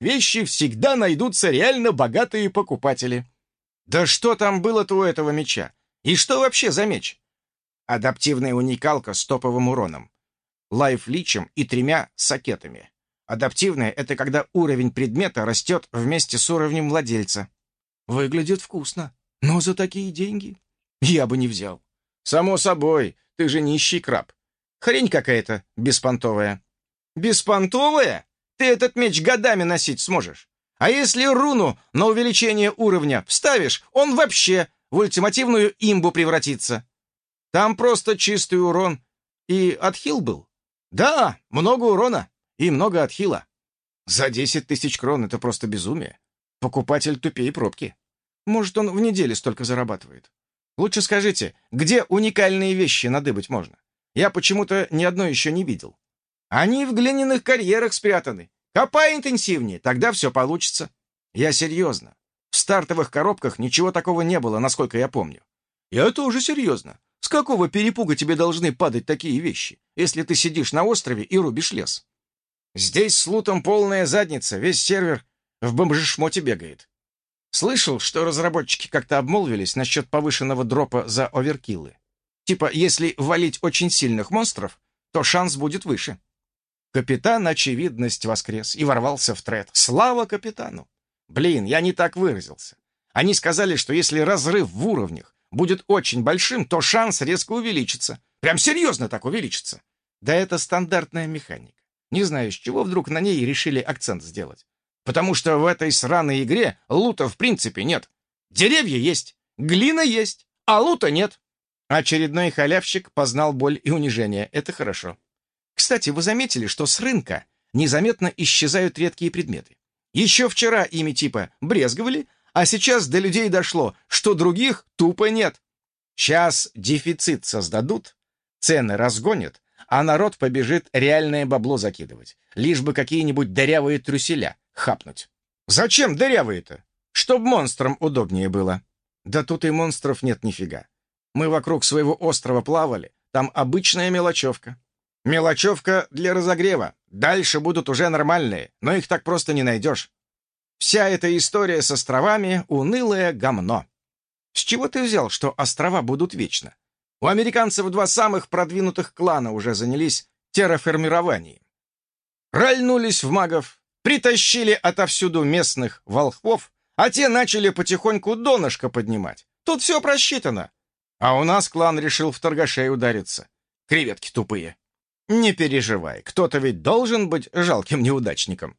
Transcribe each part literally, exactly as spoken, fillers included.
вещи всегда найдутся реально богатые покупатели. Да что там было-то у этого меча? И что вообще за меч? Адаптивная уникалка с топовым уроном, лайфличем и тремя сокетами. Адаптивная — это когда уровень предмета растет вместе с уровнем владельца. Выглядит вкусно, но за такие деньги я бы не взял. Само собой, ты же нищий краб. Хрень какая-то беспонтовая. Беспонтовая? Ты этот меч годами носить сможешь. А если руну на увеличение уровня вставишь, он вообще в ультимативную имбу превратится. Там просто чистый урон и отхил был. Да, много урона и много отхила. За десять тысяч крон это просто безумие. Покупатель тупее пробки. Может, он в неделю столько зарабатывает. Лучше скажите, где уникальные вещи надыбать можно? Я почему-то ни одной еще не видел. Они в глиняных карьерах спрятаны. Копай интенсивнее, тогда все получится. Я серьезно. В стартовых коробках ничего такого не было, насколько я помню. Я тоже серьезно. С какого перепуга тебе должны падать такие вещи, если ты сидишь на острове и рубишь лес? Здесь с лутом полная задница, весь сервер в бомжешмоте бегает. Слышал, что разработчики как-то обмолвились насчет повышенного дропа за оверкиллы. Типа, если валить очень сильных монстров, то шанс будет выше. Капитан Очевидность воскрес и ворвался в тред. Слава капитану! Блин, я не так выразился. Они сказали, что если разрыв в уровнях будет очень большим, то шанс резко увеличится. Прям серьезно так увеличится. Да это стандартная механика. Не знаю, с чего вдруг на ней решили акцент сделать. Потому что в этой сраной игре лута в принципе нет. Деревья есть, глина есть, а лута нет. Очередной халявщик познал боль и унижение. Это хорошо. Кстати, вы заметили, что с рынка незаметно исчезают редкие предметы? Еще вчера ими типа брезговали, а сейчас до людей дошло, что других тупо нет. Сейчас дефицит создадут, цены разгонят, а народ побежит реальное бабло закидывать, лишь бы какие-нибудь дырявые трюселя хапнуть. Зачем дырявые-то? Чтоб монстрам удобнее было. Да тут и монстров нет нифига. Мы вокруг своего острова плавали, там обычная мелочевка. Мелочевка для разогрева. Дальше будут уже нормальные, но их так просто не найдешь. Вся эта история с островами — унылое гомно. С чего ты взял, что острова будут вечно? У американцев два самых продвинутых клана уже занялись терраформированием. Ральнулись в магов, притащили отовсюду местных волхвов, а те начали потихоньку донышко поднимать. Тут все просчитано. А у нас клан решил в торгашей удариться. Креветки тупые. Не переживай, кто-то ведь должен быть жалким неудачником.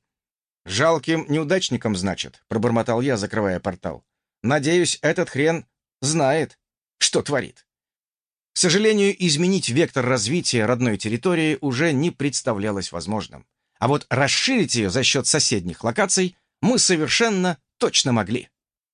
Жалким неудачником, значит, пробормотал я, закрывая портал. Надеюсь, этот хрен знает, что творит. К сожалению, изменить вектор развития родной территории уже не представлялось возможным. А вот расширить ее за счет соседних локаций мы совершенно точно могли.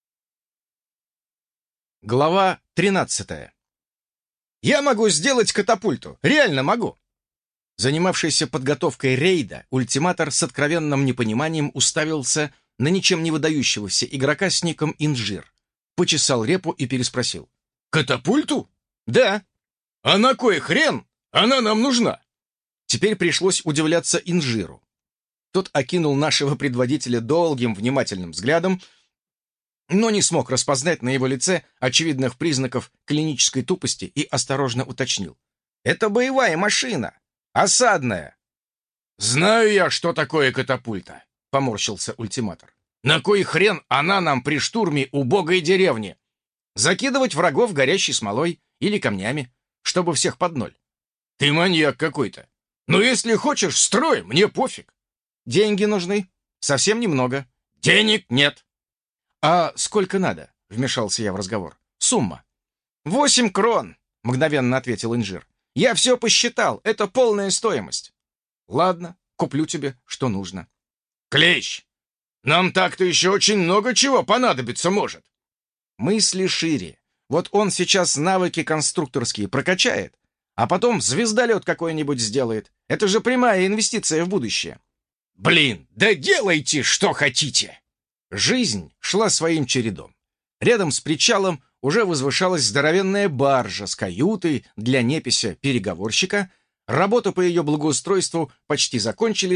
Глава тринадцатая. Я могу сделать катапульту, реально могу. Занимавшийся подготовкой рейда, ультиматор с откровенным непониманием уставился на ничем не выдающегося игрока с ником Инжир. Почесал репу и переспросил. «Катапульту?» «Да». «А на кой хрен? Она нам нужна?» Теперь пришлось удивляться Инжиру. Тот окинул нашего предводителя долгим внимательным взглядом, но не смог распознать на его лице очевидных признаков клинической тупости и осторожно уточнил. «Это боевая машина. Осадная». «Знаю я, что такое катапульта», — поморщился ультиматор. «На кой хрен она нам при штурме убогой деревни? Закидывать врагов горящей смолой или камнями, чтобы всех под ноль. Ты маньяк какой-то. Ну, если хочешь, строй, мне пофиг. Деньги нужны. Совсем немного. Денег нет». «А сколько надо?» — вмешался я в разговор. «Сумма». «Восемь крон», — мгновенно ответил Инжир. «Я все посчитал. Это полная стоимость». «Ладно, куплю тебе, что нужно». «Клещ, нам так-то еще очень много чего понадобиться может». Мысли шире. Вот он сейчас навыки конструкторские прокачает, а потом звездолет какой-нибудь сделает. Это же прямая инвестиция в будущее. «Блин, да делайте, что хотите!» Жизнь шла своим чередом. Рядом с причалом уже возвышалась здоровенная баржа с каютой для непися-переговорщика. Работы по ее благоустройству почти закончились,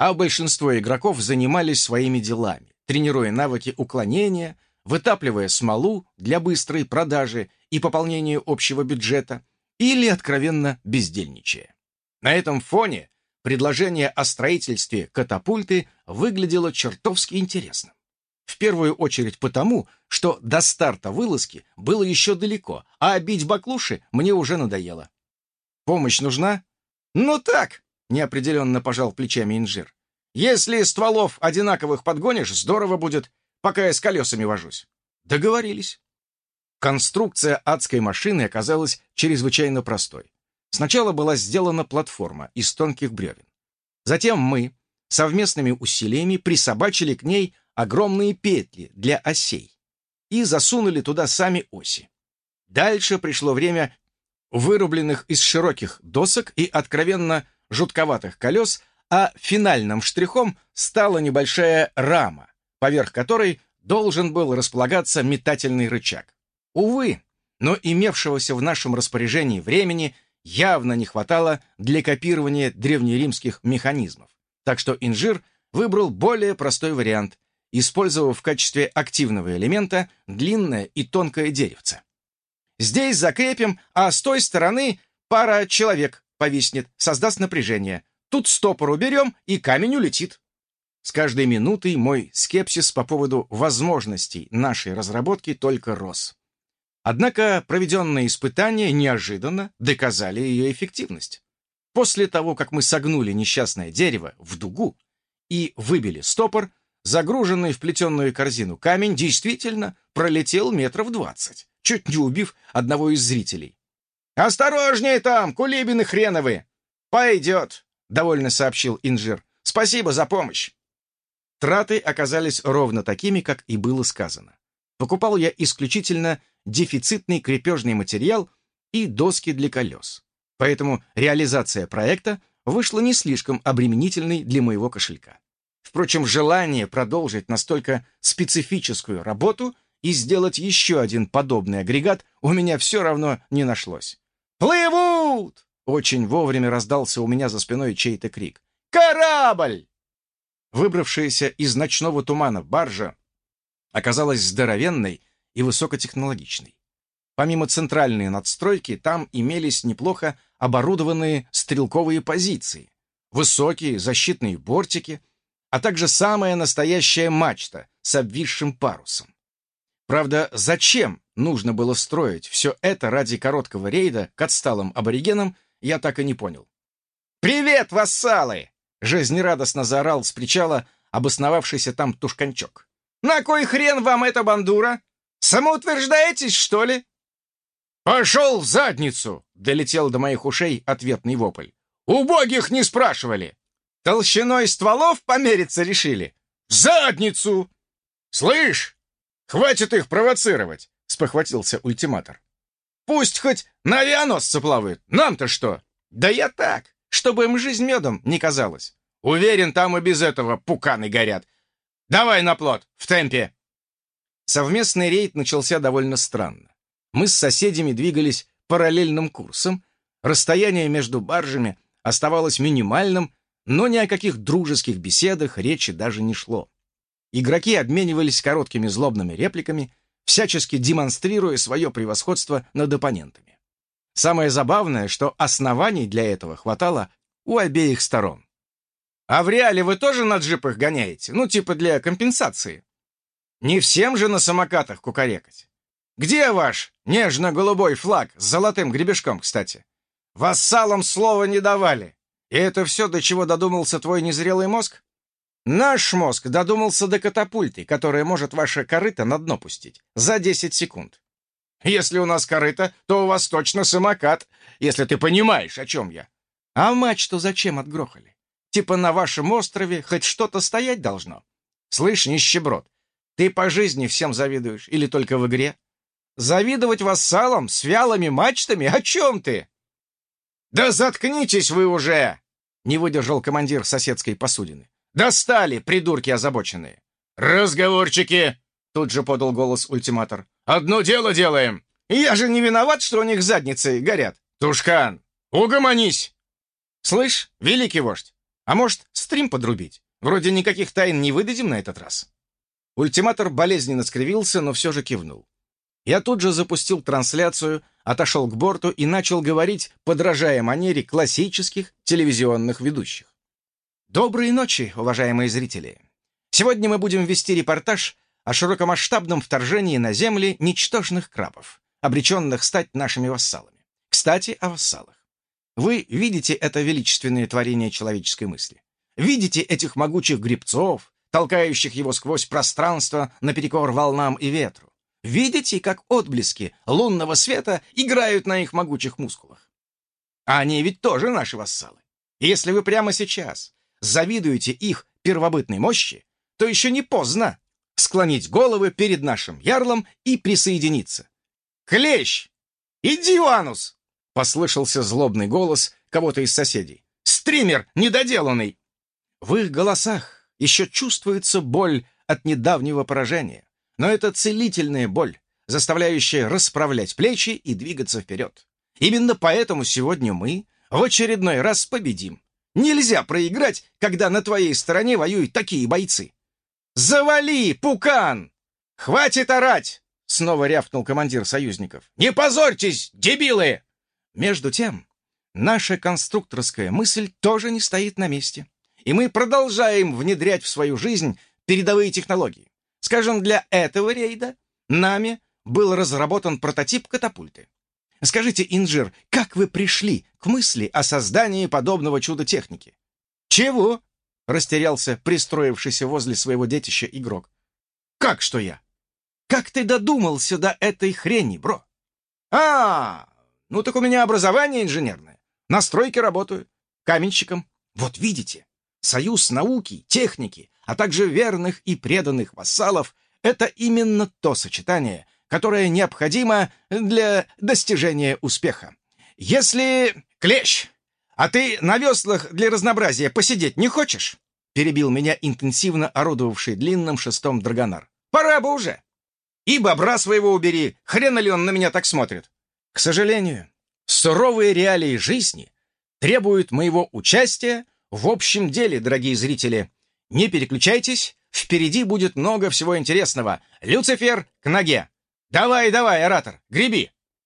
а большинство игроков занимались своими делами, тренируя навыки уклонения, вытапливая смолу для быстрой продажи и пополнения общего бюджета, или откровенно бездельничая. На этом фоне предложение о строительстве катапульты выглядело чертовски интересным. В первую очередь потому, что до старта вылазки было еще далеко, а бить баклуши мне уже надоело. Помощь нужна? Ну так, неопределенно пожал плечами инжир. Если стволов одинаковых подгонишь, здорово будет, пока я с колесами вожусь. Договорились. Конструкция адской машины оказалась чрезвычайно простой. Сначала была сделана платформа из тонких бревен. Затем мы совместными усилиями присобачили к ней огромные петли для осей и засунули туда сами оси. Дальше пришло время вырубленных из широких досок и откровенно жутковатых колес, а финальным штрихом стала небольшая рама, поверх которой должен был располагаться метательный рычаг. Увы, но имевшегося в нашем распоряжении времени явно не хватало для копирования древнеримских механизмов, так что инжир выбрал более простой вариант, использовав в качестве активного элемента длинное и тонкое деревце. Здесь закрепим, а с той стороны пара человек повиснет, создаст напряжение. Тут стопор уберем, и камень улетит. С каждой минутой мой скепсис по поводу возможностей нашей разработки только рос. Однако проведенные испытания неожиданно доказали ее эффективность. После того, как мы согнули несчастное дерево в дугу и выбили стопор, загруженный в плетеную корзину камень действительно пролетел метров двадцать, чуть не убив одного из зрителей. «Осторожнее там, кулибины хреновы!» «Пойдет», — довольно сообщил инжир. «Спасибо за помощь». Траты оказались ровно такими, как и было сказано. Покупал я исключительно дефицитный крепежный материал и доски для колес. Поэтому реализация проекта вышла не слишком обременительной для моего кошелька. Впрочем, желание продолжить настолько специфическую работу и сделать еще один подобный агрегат у меня все равно не нашлось. «Плывут!» — очень вовремя раздался у меня за спиной чей-то крик. «Корабль!» Выбравшаяся из ночного тумана баржа оказалась здоровенной и высокотехнологичной. Помимо центральной надстройки, там имелись неплохо оборудованные стрелковые позиции, высокие защитные бортики, а также самая настоящая мачта с обвисшим парусом. Правда, зачем нужно было строить все это ради короткого рейда к отсталым аборигенам, я так и не понял. «Привет, вассалы!» — жизнерадостно заорал с причала обосновавшийся там тушканчок. «На кой хрен вам эта бандура? Самоутверждаетесь, что ли?» «Пошел в задницу!» — долетел до моих ушей ответный вопль. «Убогих не спрашивали!» «Толщиной стволов помериться решили?» «В задницу!» «Слышь, хватит их провоцировать!» — спохватился ультиматор. «Пусть хоть на авианосце плавают, нам-то что?» «Да я так, чтобы им жизнь медом не казалась. Уверен, там и без этого пуканы горят. Давай на плот, в темпе!» Совместный рейд начался довольно странно. Мы с соседями двигались параллельным курсом, расстояние между баржами оставалось минимальным, но ни о каких дружеских беседах речи даже не шло. Игроки обменивались короткими злобными репликами, всячески демонстрируя свое превосходство над оппонентами. Самое забавное, что оснований для этого хватало у обеих сторон. «А в реале вы тоже на джипах гоняете? Ну, типа для компенсации?» «Не всем же на самокатах кукарекать. Где ваш нежно-голубой флаг с золотым гребешком, кстати? Вассалам слова не давали. И это все, до чего додумался твой незрелый мозг? Наш мозг додумался до катапульты, которая может ваше корыто на дно пустить за десять секунд. Если у нас корыто, то у вас точно самокат, если ты понимаешь, о чем я. А мачту зачем отгрохали? Типа на вашем острове хоть что-то стоять должно? Слышь, нищеброд, ты по жизни всем завидуешь или только в игре? Завидовать вассалам с вялыми мачтами? О чем ты? «Да заткнитесь вы уже!» — не выдержал командир соседской посудины. «Достали, придурки озабоченные!» «Разговорчики!» — тут же подал голос ультиматор. «Одно дело делаем!» «Я же не виноват, что у них задницы горят!» «Тушкан, угомонись!» «Слышь, великий вождь, А может, стрим подрубить? Вроде никаких тайн не выдадим на этот раз». Ультиматор болезненно скривился, но все же кивнул. Я тут же запустил трансляцию, отошел к борту и начал говорить, подражая манере классических телевизионных ведущих. Доброй ночи, уважаемые зрители! Сегодня мы будем вести репортаж о широкомасштабном вторжении на земли ничтожных крабов, обреченных стать нашими вассалами. Кстати, о вассалах. Вы видите это величественное творение человеческой мысли? Видите этих могучих гребцов, толкающих его сквозь пространство наперекор волнам и ветру? Видите, как отблески лунного света играют на их могучих мускулах? А они ведь тоже наши вассалы. И если вы прямо сейчас завидуете их первобытной мощи, то еще не поздно склонить головы перед нашим ярлом и присоединиться. «Клещ! Иди, Анус!» — послышался злобный голос кого-то из соседей. «Стример недоделанный!» В их голосах еще чувствуется боль от недавнего поражения, но это целительная боль, заставляющая расправлять плечи и двигаться вперед. Именно поэтому сегодня мы в очередной раз победим. Нельзя проиграть, когда на твоей стороне воюют такие бойцы. «Завали, пукан! Хватит орать!» — снова рявкнул командир союзников. «Не позорьтесь, дебилы!» Между тем, наша конструкторская мысль тоже не стоит на месте, и мы продолжаем внедрять в свою жизнь передовые технологии. Скажем, для этого рейда нами был разработан прототип катапульты. Скажите, инжир, как вы пришли к мысли о создании подобного чуда техники? Чего? Растерялся пристроившийся возле своего детища игрок. Как что я? Как ты додумался до этой хрени, бро? А, ну так у меня образование инженерное. На стройке работаю. Каменщиком. Вот видите, союз науки, техники, а также верных и преданных вассалов — это именно то сочетание, которое необходимо для достижения успеха. Если... Клещ! «А ты на веслах для разнообразия посидеть не хочешь?» — перебил меня интенсивно орудовавший длинным шестом драгонар. «Пора бы уже! И бобра своего убери, хрена ли он на меня так смотрит?» К сожалению, суровые реалии жизни требуют моего участия в общем деле, дорогие зрители. Не переключайтесь, впереди будет много всего интересного. Люцифер, к ноге! Давай, давай, оратор, греби!»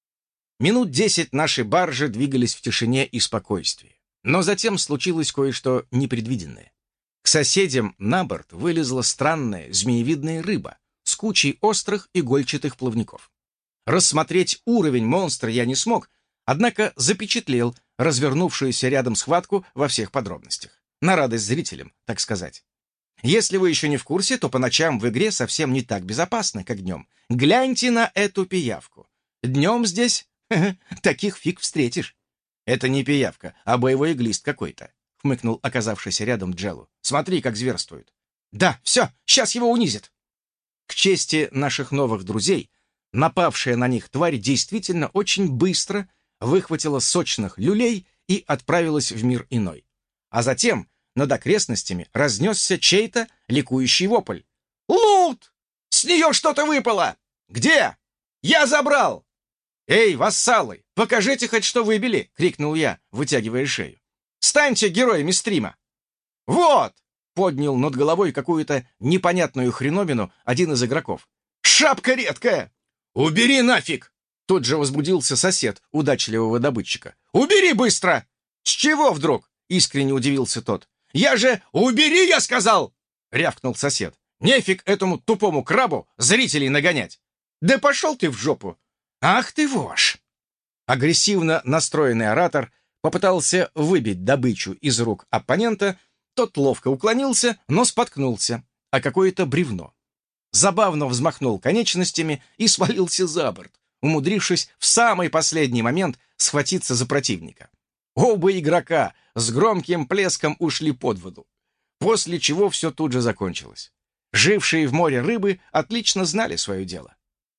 Минут десять наши баржи двигались в тишине и спокойствии. Но затем случилось кое-что непредвиденное. К соседям на борт вылезла странная змеевидная рыба с кучей острых игольчатых плавников. Рассмотреть уровень монстра я не смог, однако запечатлел развернувшуюся рядом схватку во всех подробностях. На радость зрителям, так сказать. Если вы еще не в курсе, то по ночам в игре совсем не так безопасно, как днем. Гляньте на эту пиявку. Днем здесь таких фиг встретишь. Это не пиявка, а боевой глист какой-то, хмыкнул оказавшийся рядом Джеллу. Смотри, как зверствует. Да, все, сейчас его унизит. К чести наших новых друзей, напавшая на них тварь действительно очень быстро выхватила сочных люлей и отправилась в мир иной. А затем над окрестностями разнесся чей-то ликующий вопль. «Лут! С нее что-то выпало! Где? Я забрал!» «Эй, вассалы, покажите хоть, что выбили!» — крикнул я, вытягивая шею. «Станьте героями стрима!» «Вот!» — поднял над головой какую-то непонятную хреновину один из игроков. «Шапка редкая!» «Убери нафиг!» — тут же возбудился сосед удачливого добытчика. «Убери быстро!» «С чего вдруг?» — искренне удивился тот. «Я же... Убери, я сказал!» — рявкнул сосед. «Нефиг этому тупому крабу зрителей нагонять!» «Да пошел ты в жопу!» «Ах ты вошь!» Агрессивно настроенный оратор попытался выбить добычу из рук оппонента, тот ловко уклонился, но споткнулся, а какое-то бревно. Забавно взмахнул конечностями и свалился за борт, умудрившись в самый последний момент схватиться за противника. Оба игрока с громким плеском ушли под воду, после чего все тут же закончилось. Жившие в море рыбы отлично знали свое дело.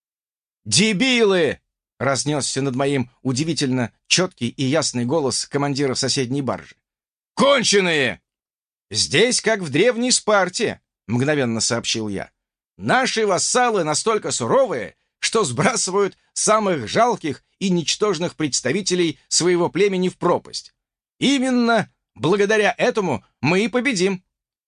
«Дебилы!» — разнесся над моим удивительно четкий и ясный голос командира соседней баржи. «Конченые!» «Здесь, как в древней Спарте», — мгновенно сообщил я. «Наши вассалы настолько суровые, что сбрасывают самых жалких и ничтожных представителей своего племени в пропасть. Именно Благодаря этому мы и победим.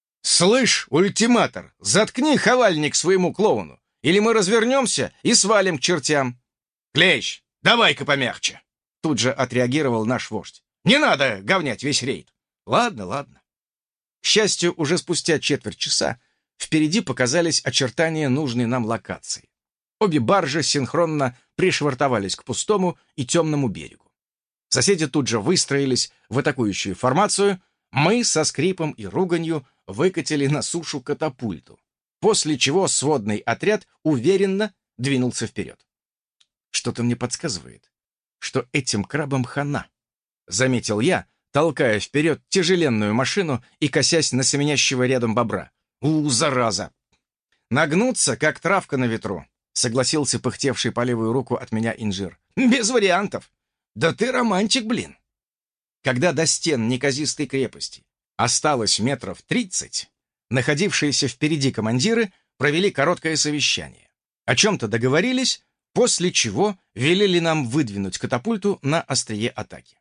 Слышь, ультиматор, заткни хавальник своему клоуну, или мы развернемся и свалим к чертям. Клещ, давай-ка помягче. Тут же отреагировал наш вождь. Не надо говнять весь рейд. Ладно, ладно. К счастью, уже спустя четверть часа впереди показались очертания нужной нам локации. Обе баржи синхронно пришвартовались к пустому и темному берегу. Соседи тут же выстроились в атакующую формацию. Мы со скрипом и руганью выкатили на сушу катапульту, после чего сводный отряд уверенно двинулся вперед. Что-то мне подсказывает, что этим крабам хана, заметил я, толкая вперед тяжеленную машину и косясь на семенящего рядом бобра. У, зараза! Нагнуться, как травка на ветру, согласился пыхтевший по левую руку от меня инжир. Без вариантов. Да ты романтик, блин. Когда до стен неказистой крепости осталось метров тридцать, находившиеся впереди командиры провели короткое совещание. О чем-то договорились, после чего велели нам выдвинуть катапульту на острие атаки.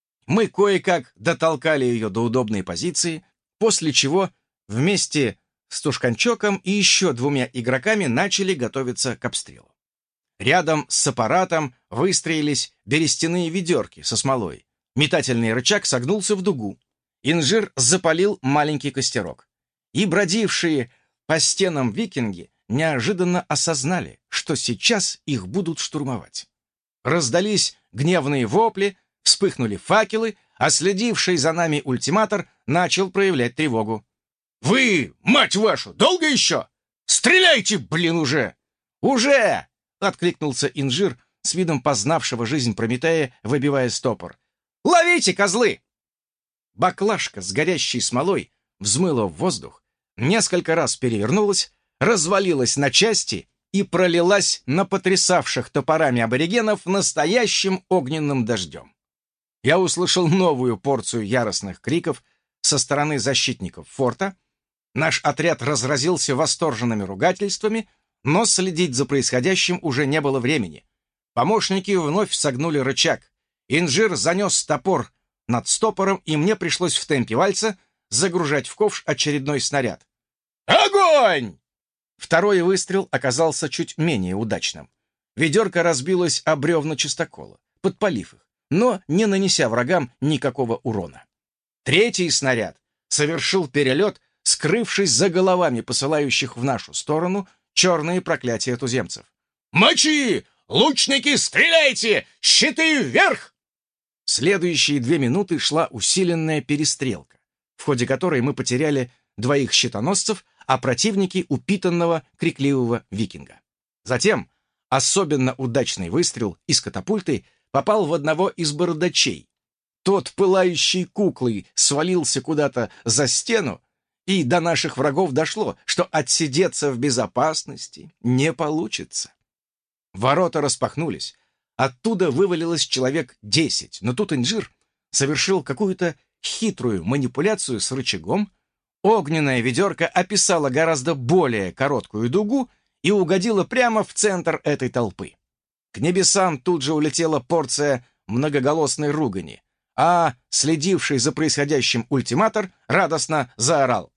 Мы кое-как дотолкали ее до удобной позиции, после чего вместе с Тушканчоком и еще двумя игроками начали готовиться к обстрелу. Рядом с аппаратом выстроились берестяные ведерки со смолой. Метательный рычаг согнулся в дугу. Инжир запалил маленький костерок. И бродившие по стенам викинги неожиданно осознали, что сейчас их будут штурмовать. Раздались гневные вопли, вспыхнули факелы, а следивший за нами ультиматор начал проявлять тревогу. «Вы, мать вашу, долго еще? Стреляйте, блин, уже!» «Уже!» — откликнулся инжир с видом познавшего жизнь Прометея, выбивая стопор. «Ловите, козлы!» Баклажка с горящей смолой взмыла в воздух, несколько раз перевернулась, развалилась на части и пролилась на потрясавших топорами аборигенов настоящим огненным дождем. Я услышал новую порцию яростных криков со стороны защитников форта. Наш отряд разразился восторженными ругательствами, но следить за происходящим уже не было времени. Помощники вновь согнули рычаг. Инжир занес топор над стопором, и мне пришлось в темпе вальса загружать в ковш очередной снаряд. «Огонь!» Второй выстрел оказался чуть менее удачным. Ведерко разбилось о бревна чистокола, подпалив их, но не нанеся врагам никакого урона. Третий снаряд совершил перелет, скрывшись за головами посылающих в нашу сторону черные проклятия туземцев. «Мочи! Лучники, стреляйте! Щиты вверх!» Следующие две минуты шла усиленная перестрелка, в ходе которой мы потеряли двоих щитоносцев, а противники — упитанного, крикливого викинга. Затем особенно удачный выстрел из катапульты попал в одного из бородачей. Тот, пылающий куклой, свалился куда-то за стену, и до наших врагов дошло, что отсидеться в безопасности не получится. Ворота распахнулись. Оттуда вывалилось человек десять, но тут инжир совершил какую-то хитрую манипуляцию с рычагом. Огненная ведерко описала гораздо более короткую дугу и угодила прямо в центр этой толпы. К небесам тут же улетела порция многоголосной ругани, а следивший за происходящим ультиматор радостно заорал: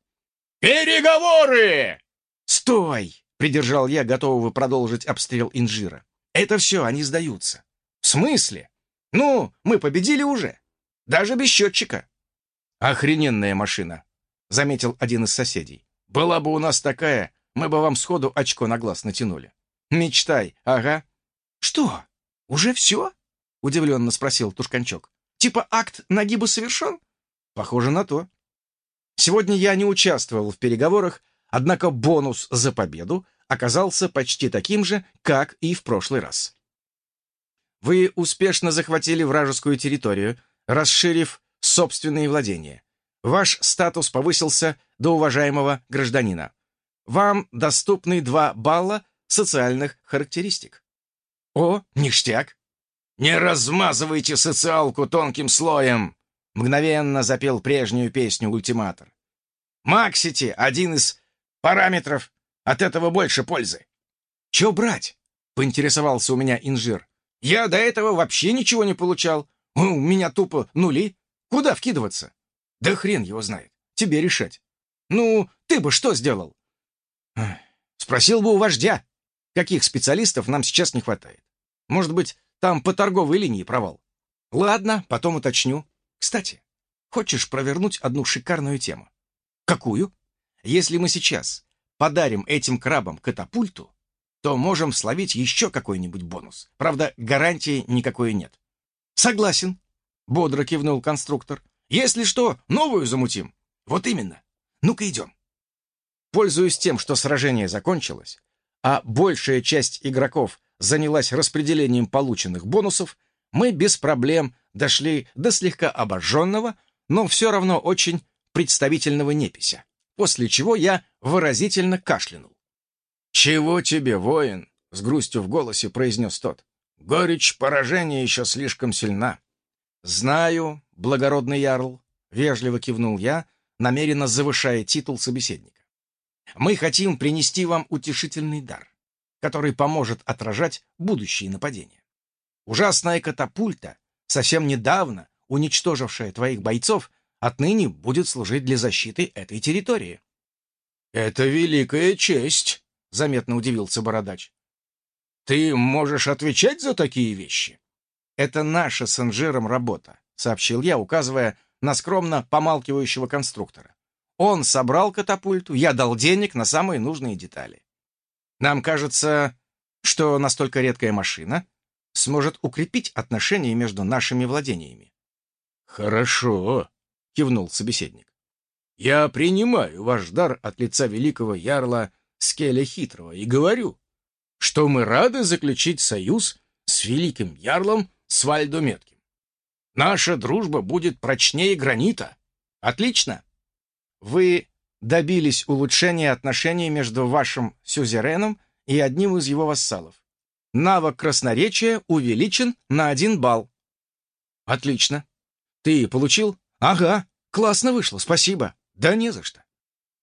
«Переговоры!» «Стой!» — придержал я, готового продолжить обстрел инжира. «Это все, они сдаются». «В смысле? Ну, мы победили уже. Даже без счетчика». «Охрененная машина», — заметил один из соседей. «Была бы у нас такая, мы бы вам сходу очко на глаз натянули». «Мечтай, ага». «Что, уже все?» — удивленно спросил Тушканчок. «Типа акт нагиба совершен?» «Похоже на то». Сегодня я не участвовал в переговорах, однако бонус за победу оказался почти таким же, как и в прошлый раз. Вы успешно захватили вражескую территорию, расширив собственные владения. Ваш статус повысился до уважаемого гражданина. Вам доступны два балла социальных характеристик. О, ништяк! Не размазывайте социалку тонким слоем! Мгновенно запел прежнюю песню ультиматор. Максити — один из параметров, от этого больше пользы. Че брать? Поинтересовался у меня инжир. Я до этого вообще ничего не получал. У меня тупо нули. Куда вкидываться? Да хрен его знает. Тебе решать. Ну, ты бы что сделал? Спросил бы у вождя, каких специалистов нам сейчас не хватает. Может быть, там по торговой линии провал. Ладно, потом уточню. Кстати, хочешь провернуть одну шикарную тему? Какую? Если мы сейчас подарим этим крабам катапульту, то можем словить еще какой-нибудь бонус. Правда, гарантии никакой нет. Согласен, бодро кивнул конструктор. Если что, новую замутим. Вот именно. Ну-ка идем. Пользуясь тем, что сражение закончилось, а большая часть игроков занялась распределением полученных бонусов, мы без проблем дошли до слегка обожженного, но все равно очень представительного непися, после чего я выразительно кашлянул. «Чего тебе, воин?» — с грустью в голосе произнес тот. «Горечь поражения еще слишком сильна». «Знаю, благородный ярл», — вежливо кивнул я, намеренно завышая титул собеседника. «Мы хотим принести вам утешительный дар, который поможет отражать будущие нападения. Ужасная катапульта, совсем недавно уничтожившая твоих бойцов, отныне будет служить для защиты этой территории». «Это великая честь», — заметно удивился бородач. «Ты можешь отвечать за такие вещи?» «Это наша с Инжиром работа», — сообщил я, указывая на скромно помалкивающего конструктора. «Он собрал катапульту, я дал денег на самые нужные детали. Нам кажется, что настолько редкая машина сможет укрепить отношения между нашими владениями». «Хорошо», — кивнул собеседник. «Я принимаю ваш дар от лица великого ярла Скеля Хитрого и говорю, что мы рады заключить союз с великим ярлом Свальдо Метким. Наша дружба будет прочнее гранита. Отлично. Вы добились улучшения отношений между вашим сюзереном и одним из его вассалов. Навык красноречия увеличен на один балл. Отлично. Ты получил? Ага, классно вышло, спасибо. Да не за что.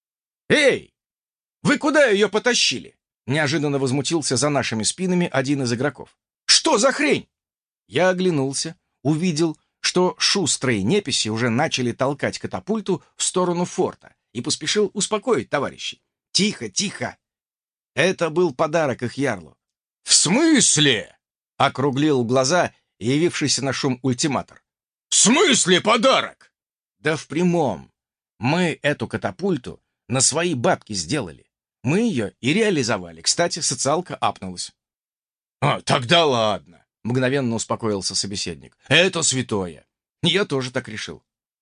Эй, вы куда ее потащили? Неожиданно возмутился за нашими спинами один из игроков. Что за хрень? Я оглянулся, увидел, что шустрые неписи уже начали толкать катапульту в сторону форта и поспешил успокоить товарищей. Тихо, тихо. Это был подарок их ярлу. «В смысле?» — округлил глаза явившийся на шум ультиматор. «В смысле подарок?» «Да в прямом. Мы эту катапульту на свои бабки сделали. Мы ее и реализовали. Кстати, социалка апнулась». «А, тогда ладно», — мгновенно успокоился собеседник. «Это святое. Я тоже так решил».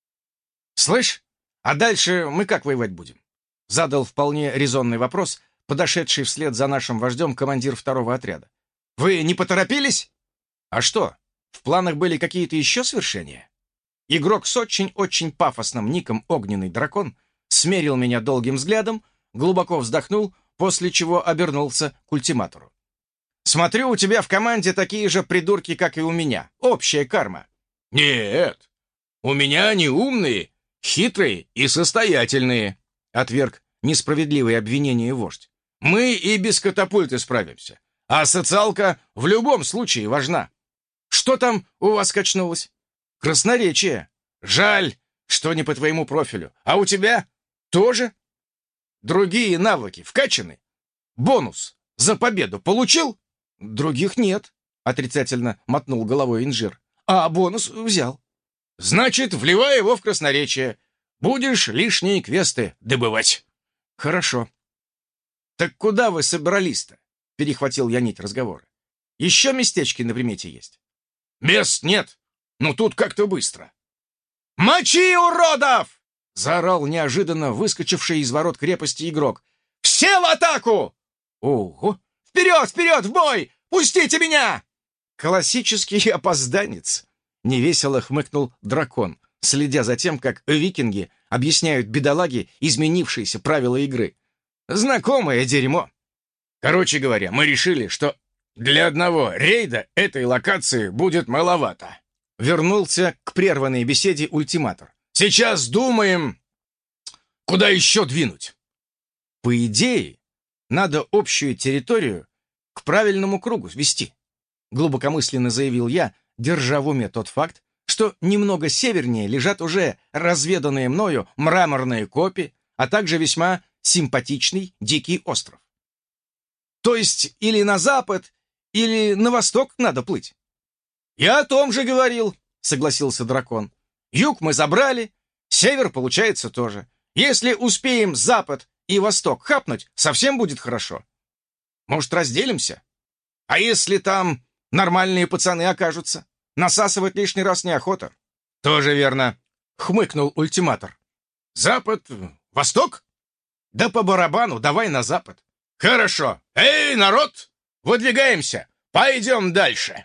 «Слышь, а дальше мы как воевать будем?» — задал вполне резонный вопрос подошедший вслед за нашим вождем командир второго отряда. «Вы не поторопились? А что, в планах были какие-то еще свершения?» Игрок с очень-очень пафосным ником «Огненный дракон» смерил меня долгим взглядом, глубоко вздохнул, после чего обернулся к ультиматору. «Смотрю, у тебя в команде такие же придурки, как и у меня. Общая карма». «Нет, у меня они умные, хитрые и состоятельные», — отверг несправедливые обвинения вождь. «Мы и без катапульты справимся, а социалка в любом случае важна. Что там у вас качнулось?» «Красноречие. Жаль, что не по твоему профилю. А у тебя тоже? Другие навыки вкачаны? Бонус за победу получил?» «Других нет», — отрицательно мотнул головой инжир. «А бонус взял». «Значит, вливай его в красноречие. Будешь лишние квесты добывать». «Хорошо». «Так куда вы собрались-то?» — перехватил я нить разговора. «Еще местечки на примете есть?» «Мест нет, но тут как-то быстро». «Мочи, уродов!» — заорал неожиданно выскочивший из ворот крепости игрок. «Все в атаку!» «Ого! Вперед, вперед, в бой! Пустите меня!» «Классический опозданец!» — невесело хмыкнул дракон, следя за тем, как викинги объясняют бедолаге изменившиеся правила игры. «Знакомое дерьмо!» Короче говоря, мы решили, что для одного рейда этой локации будет маловато. Вернулся к прерванной беседе ультиматор. «Сейчас думаем, куда еще двинуть?» «По идее, надо общую территорию к правильному кругу вести», глубокомысленно заявил я, держа в уме тот факт, что немного севернее лежат уже разведанные мною мраморные копи, а также весьма симпатичный дикий остров. То есть или на запад, или на восток надо плыть. «Я о том же говорил», — согласился дракон. «Юг мы забрали, север, получается, тоже. Если успеем запад и восток хапнуть, совсем будет хорошо. Может, разделимся? А если там нормальные пацаны окажутся? Насасывать лишний раз неохота». «Тоже верно», — хмыкнул ультиматор. «Запад, восток? Да по барабану, давай на запад». «Хорошо. Эй, народ, выдвигаемся, пойдем дальше».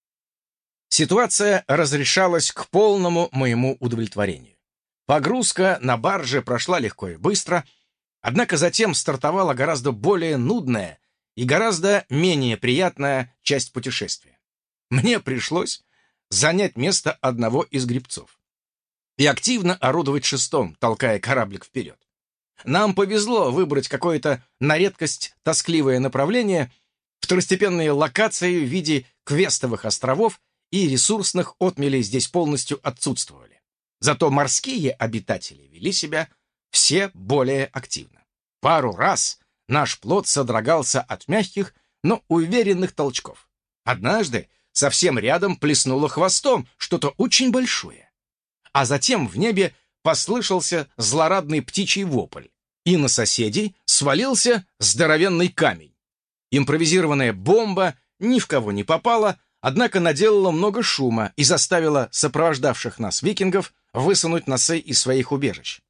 Ситуация разрешалась к полному моему удовлетворению. Погрузка на барже прошла легко и быстро, однако затем стартовала гораздо более нудная и гораздо менее приятная часть путешествия. Мне пришлось занять место одного из гребцов и активно орудовать шестом, толкая кораблик вперед. Нам повезло выбрать какое-то на редкость тоскливое направление, второстепенные локации в виде квестовых островов и ресурсных отмелей здесь полностью отсутствовали. Зато морские обитатели вели себя все более активно. Пару раз наш плот содрогался от мягких, но уверенных толчков. Однажды совсем рядом плеснуло хвостом что-то очень большое. А затем в небе послышался злорадный птичий вопль, и на соседей свалился здоровенный камень. Импровизированная бомба ни в кого не попала, однако наделала много шума и заставила сопровождавших нас викингов высунуть носы из своих убежищ.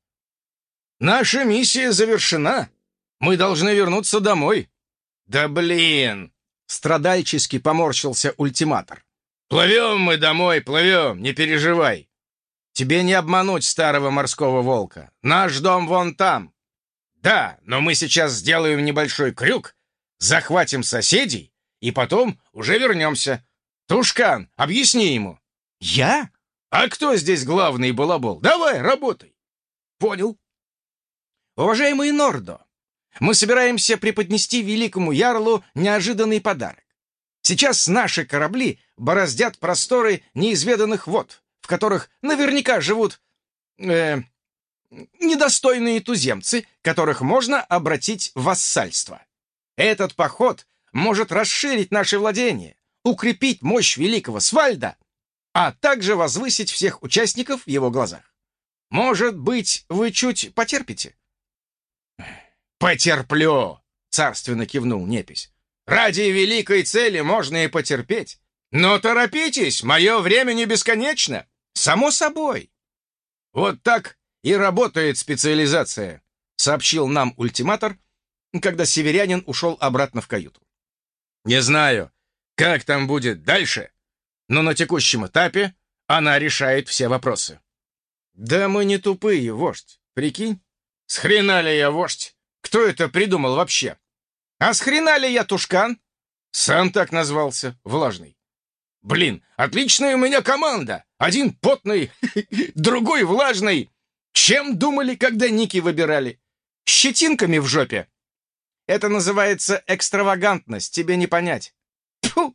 «Наша миссия завершена. Мы должны вернуться домой». «Да блин!» — страдальчески поморщился ультиматор. «Плывем мы домой, плывем, не переживай. Тебе не обмануть старого морского волка. Наш дом вон там. Да, но мы сейчас сделаем небольшой крюк, захватим соседей и потом уже вернемся. Тушкан, объясни ему». «Я? А кто здесь главный балабол? Давай, работай». «Понял. Уважаемый Нордо, мы собираемся преподнести великому ярлу неожиданный подарок. Сейчас наши корабли бороздят просторы неизведанных вод, в которых наверняка живут э, недостойные туземцы, которых можно обратить в вассальство. Этот поход может расширить наши владения, укрепить мощь великого Свальда, а также возвысить всех участников в его глазах. Может быть, вы чуть потерпите?» «Потерплю», — царственно кивнул Непись. «Ради великой цели можно и потерпеть. Но торопитесь, мое время не бесконечно. Само собой». «Вот так и работает специализация», — сообщил нам ультиматор, когда северянин ушел обратно в каюту. «Не знаю, как там будет дальше, но на текущем этапе она решает все вопросы». «Да мы не тупые, вождь, прикинь. С хрена ли я вождь? Кто это придумал вообще? А с хрена ли я Тушкан? Сам так назвался, Влажный. Блин, отличная у меня команда. Один потный, другой влажный. Чем думали, когда ники выбирали? Щетинками в жопе? Это называется экстравагантность, тебе не понять. Тьфу!»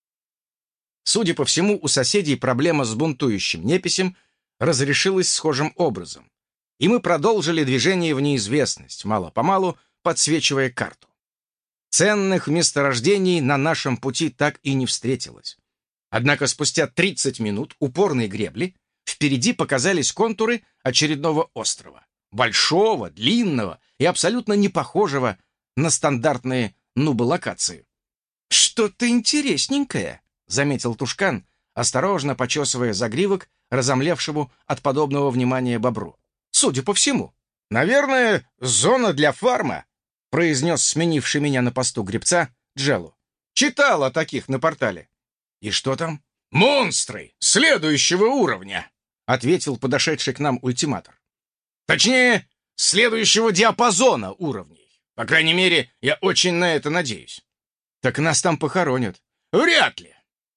Судя по всему, у соседей проблема с бунтующим неписем разрешилась схожим образом, и мы продолжили движение в неизвестность, мало-помалу подсвечивая карту. Ценных месторождений на нашем пути так и не встретилось. Однако спустя тридцать минут упорной гребли впереди показались контуры очередного острова. Большого, длинного и абсолютно не похожего на стандартные нубы-локации. «Что-то интересненькое», — заметил Тушкан, осторожно почесывая загривок разомлевшему от подобного внимания бобру. «Судя по всему, наверное, зона для фарма», — произнес сменивший меня на посту гребца Джеллу. «Читал о таких на портале». «И что там?» «Монстры следующего уровня», — ответил подошедший к нам ультиматор. «Точнее, следующего диапазона уровней. По крайней мере, я очень на это надеюсь». «Так нас там похоронят». «Вряд ли.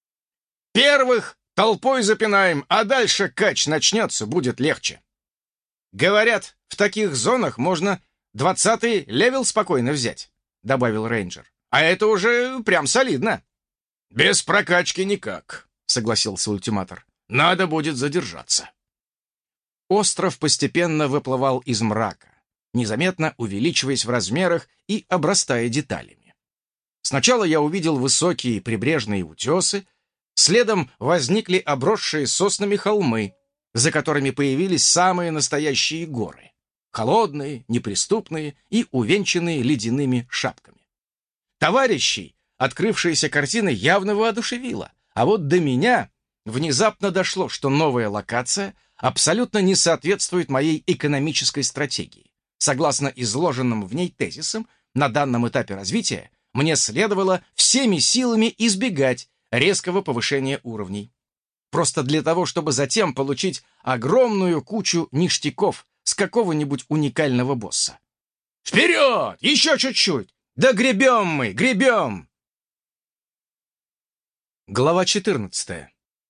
Первых толпой запинаем, а дальше кач начнется, будет легче». «Говорят, в таких зонах можно двадцатый левел спокойно взять», — добавил рейнджер. «А это уже прям солидно». «Без прокачки никак», — согласился ультиматор. Надо будет задержаться. Остров постепенно выплывал из мрака, незаметно увеличиваясь в размерах и обрастая деталями. Сначала я увидел высокие прибрежные утесы, следом возникли обросшие соснами холмы, за которыми появились самые настоящие горы, холодные, неприступные и увенчанные ледяными шапками. Товарищей открывшаяся картина явно воодушевила, а вот до меня внезапно дошло, что новая локация абсолютно не соответствует моей экономической стратегии. Согласно изложенным в ней тезисам, на данном этапе развития мне следовало всеми силами избегать резкого повышения уровней. Просто для того, чтобы затем получить огромную кучу ништяков с какого-нибудь уникального босса. «Вперед! Еще чуть-чуть! Да гребем мы, гребем!» Глава четырнадцатая.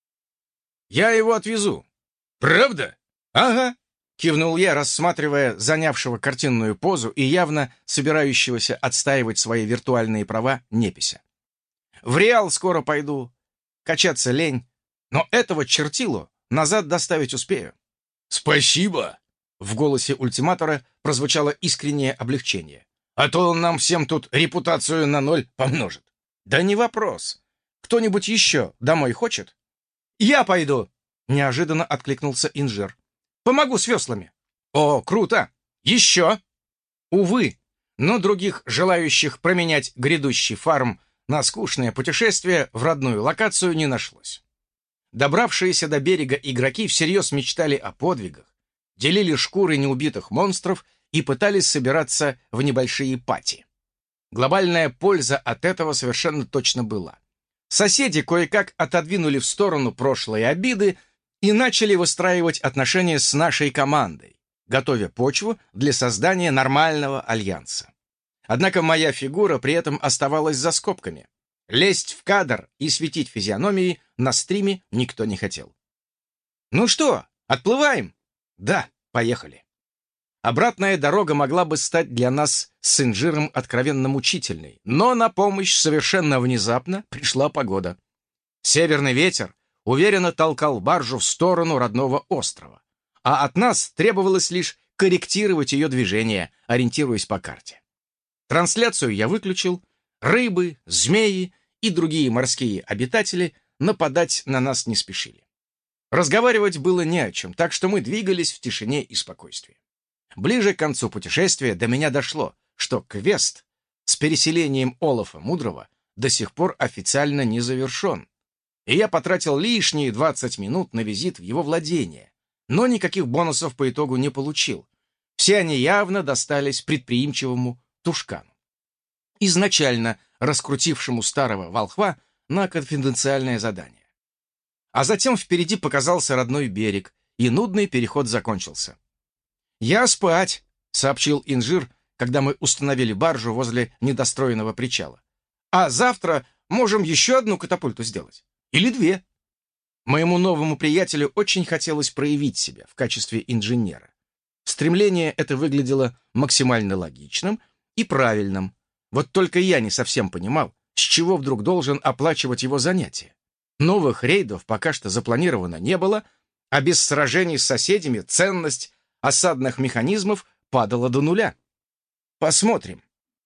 «Я его отвезу». «Правда?» «Ага», — кивнул я, рассматривая занявшего картинную позу и явно собирающегося отстаивать свои виртуальные права непися. «В Реал скоро пойду. Качаться лень. Но этого чертилу назад доставить успею». «Спасибо!» — в голосе ультиматора прозвучало искреннее облегчение. «А то он нам всем тут репутацию на ноль помножит». «Да не вопрос. Кто-нибудь еще домой хочет?» «Я пойду!» — неожиданно откликнулся инжир. «Помогу с веслами». «О, круто! Еще!» Увы, но других желающих променять грядущий фарм на скучное путешествие в родную локацию не нашлось. Добравшиеся до берега игроки всерьез мечтали о подвигах, делили шкуры неубитых монстров и пытались собираться в небольшие пати. Глобальная польза от этого совершенно точно была. Соседи кое-как отодвинули в сторону прошлые обиды и начали выстраивать отношения с нашей командой, готовя почву для создания нормального альянса. Однако моя фигура при этом оставалась за скобками. Лезть в кадр и светить физиономией на стриме никто не хотел. «Ну что, отплываем?» «Да, поехали». Обратная дорога могла бы стать для нас с инжиром откровенно мучительной, но на помощь совершенно внезапно пришла погода. Северный ветер уверенно толкал баржу в сторону родного острова, а от нас требовалось лишь корректировать ее движение, ориентируясь по карте. Трансляцию я выключил, рыбы, змеи и другие морские обитатели нападать на нас не спешили. Разговаривать было не о чем, так что мы двигались в тишине и спокойствии. Ближе к концу путешествия до меня дошло, что квест с переселением Олафа Мудрого до сих пор официально не завершен, и я потратил лишние двадцать минут на визит в его владение, но никаких бонусов по итогу не получил. Все они явно достались предприимчивому Тушкану, изначально раскрутившему старого волхва на конфиденциальное задание. А затем впереди показался родной берег, и нудный переход закончился. «Я спать», — сообщил инжир, когда мы установили баржу возле недостроенного причала. «А завтра можем еще одну катапульту сделать. Или две». Моему новому приятелю очень хотелось проявить себя в качестве инженера. Стремление это выглядело максимально логичным и правильным. Вот только я не совсем понимал, с чего вдруг должен оплачивать его занятия. Новых рейдов пока что запланировано не было, а без сражений с соседями ценность осадных механизмов падала до нуля. Посмотрим.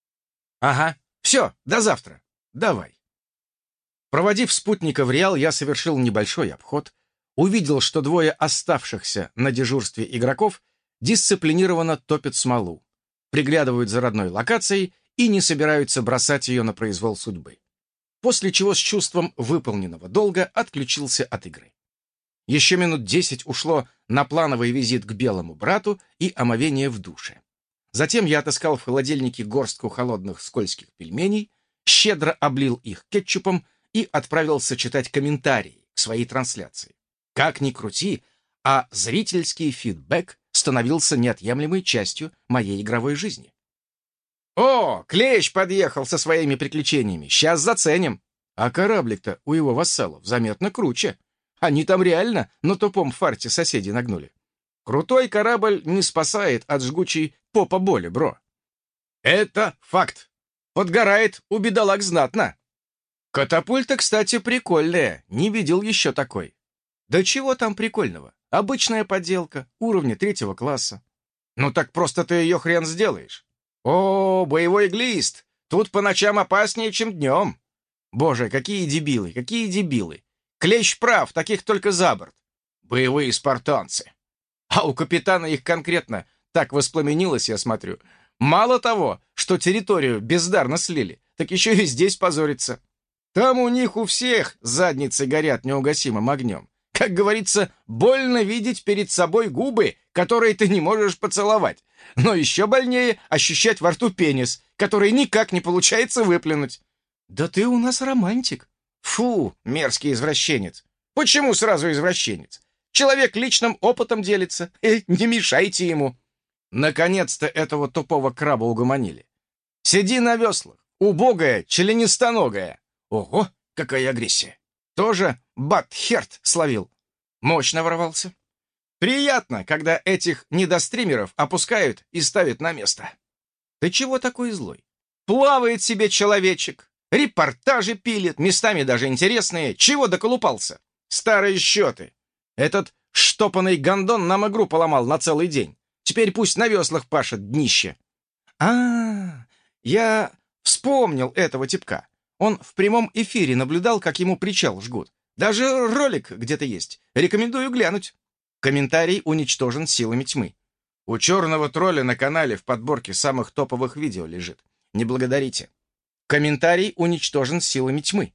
Ага, все, до завтра. Давай. Проводив спутника в Реал, я совершил небольшой обход, увидел, что двое оставшихся на дежурстве игроков дисциплинированно топят смолу, приглядывают за родной локацией и не собираются бросать ее на произвол судьбы. После чего с чувством выполненного долга отключился от игры. Еще минут десять ушло на плановый визит к белому брату и омовение в душе. Затем я отыскал в холодильнике горстку холодных скользких пельменей, щедро облил их кетчупом и отправился читать комментарии к своей трансляции. Как ни крути, а зрительский фидбэк становился неотъемлемой частью моей игровой жизни. «О, Клещ подъехал со своими приключениями, сейчас заценим!» А кораблик-то у его вассалов заметно круче. Они там реально на тупом фарте соседи нагнули. Крутой корабль не спасает от жгучей попа боли, бро. Это факт. Подгорает у бедолаг знатно. Катапульта, кстати, прикольная. Не видел еще такой. Да чего там прикольного? Обычная подделка, уровня третьего класса. Ну так просто ты ее хрен сделаешь. О, боевой глист! Тут по ночам опаснее, чем днем. Боже, какие дебилы, какие дебилы. Клещ прав, таких только за борт. Боевые спартанцы. А у капитана их конкретно так воспламенилось, я смотрю. Мало того, что территорию бездарно слили, так еще и здесь позорится. Там у них у всех задницы горят неугасимым огнем. Как говорится, больно видеть перед собой губы, которые ты не можешь поцеловать. Но еще больнее ощущать во рту пенис, который никак не получается выплюнуть. Да ты у нас романтик. Фу, мерзкий извращенец. Почему сразу извращенец? Человек личным опытом делится. Э, не мешайте ему. Наконец-то этого тупого краба угомонили. Сиди на веслах, убогая, членистоногая. Ого, какая агрессия. Тоже Батхерт словил. Мощно ворвался. Приятно, когда этих недостримеров опускают и ставят на место. Ты чего такой злой? Плавает себе человечек, репортажи пилит, местами даже интересные. Чего доколупался? Старые счеты. Этот штопанный гондон нам игру поломал на целый день. Теперь пусть на веслах пашет днище. А, я вспомнил этого типка. Он в прямом эфире наблюдал, как ему причал жгут. Даже ролик где-то есть. Рекомендую глянуть. Комментарий уничтожен силами тьмы. У черного тролля на канале в подборке самых топовых видео лежит. Не благодарите. Комментарий уничтожен силами тьмы.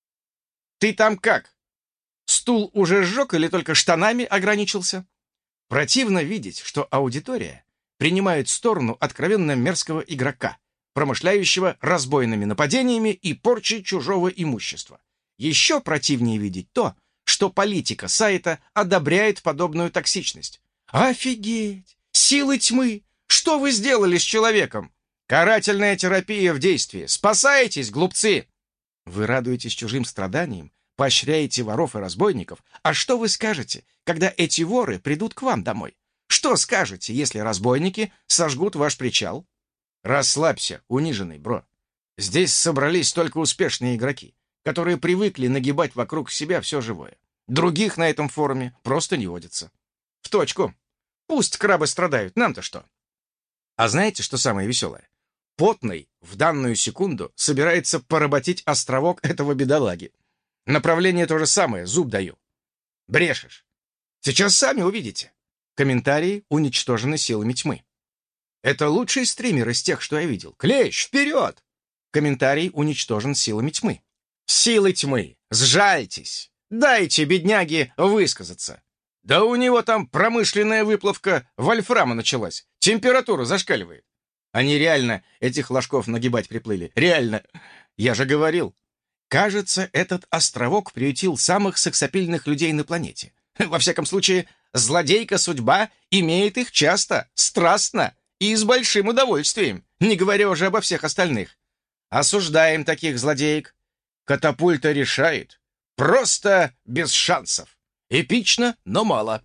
Ты там как? Стул уже сжег или только штанами ограничился? Противно видеть, что аудитория принимает сторону откровенно мерзкого игрока, промышляющего разбойными нападениями и порчей чужого имущества. Еще противнее видеть то, что политика сайта одобряет подобную токсичность. Офигеть! Силы тьмы! Что вы сделали с человеком? Карательная терапия в действии. Спасайтесь, глупцы! Вы радуетесь чужим страданиям, поощряете воров и разбойников. А что вы скажете, когда эти воры придут к вам домой? Что скажете, если разбойники сожгут ваш причал? Расслабься, униженный бро. Здесь собрались только успешные игроки, которые привыкли нагибать вокруг себя все живое. Других на этом форуме просто не водится. В точку. Пусть крабы страдают, нам-то что? А знаете, что самое веселое? Потный в данную секунду собирается поработить островок этого бедолаги. Направление то же самое, зуб даю. Брешешь. Сейчас сами увидите. Комментарии уничтожены силами тьмы. Это лучший стример из тех, что я видел. Клещ, вперед! Комментарий уничтожен силами тьмы. Силы тьмы, сжальтесь. Дайте бедняге высказаться. Да у него там промышленная выплавка вольфрама началась. Температура зашкаливает. Они реально этих ложков нагибать приплыли. Реально. Я же говорил. Кажется, этот островок приютил самых сексапильных людей на планете. Во всяком случае, злодейка судьба имеет их часто, страстно и с большим удовольствием, не говоря уже обо всех остальных. Осуждаем таких злодеек. Катапульта решает. Просто без шансов. Эпично, но мало.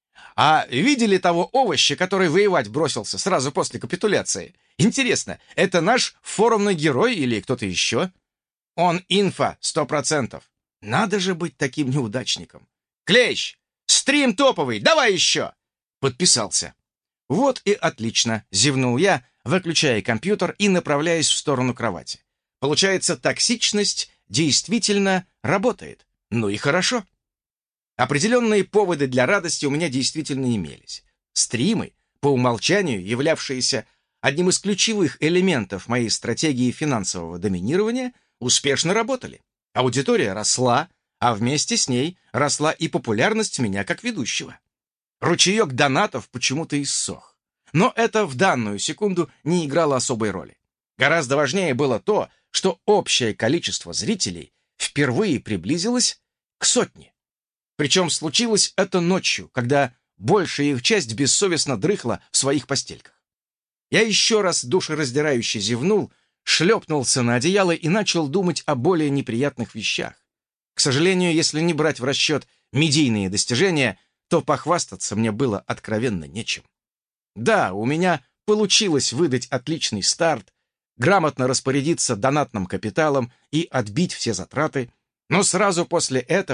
А видели того овоща, который воевать бросился сразу после капитуляции? Интересно, это наш форумный герой или кто-то еще? Он инфа, сто процентов. Надо же быть таким неудачником. Клещ, стрим топовый, давай еще! Подписался. Вот и отлично, зевнул я, выключая компьютер и направляясь в сторону кровати. Получается, токсичность действительно работает. Ну и хорошо. Определенные поводы для радости у меня действительно имелись. Стримы, по умолчанию являвшиеся одним из ключевых элементов моей стратегии финансового доминирования, успешно работали. Аудитория росла, а вместе с ней росла и популярность меня как ведущего. Ручеек донатов почему-то иссох. Но это в данную секунду не играло особой роли. Гораздо важнее было то, что общее количество зрителей впервые приблизилось к сотне. Причем случилось это ночью, когда большая их часть бессовестно дрыхла в своих постельках. Я еще раз душераздирающе зевнул, шлепнулся на одеяло и начал думать о более неприятных вещах. К сожалению, если не брать в расчет медийные достижения, то похвастаться мне было откровенно нечем. Да, у меня получилось выдать отличный старт, грамотно распорядиться донатным капиталом и отбить все затраты, но сразу после этого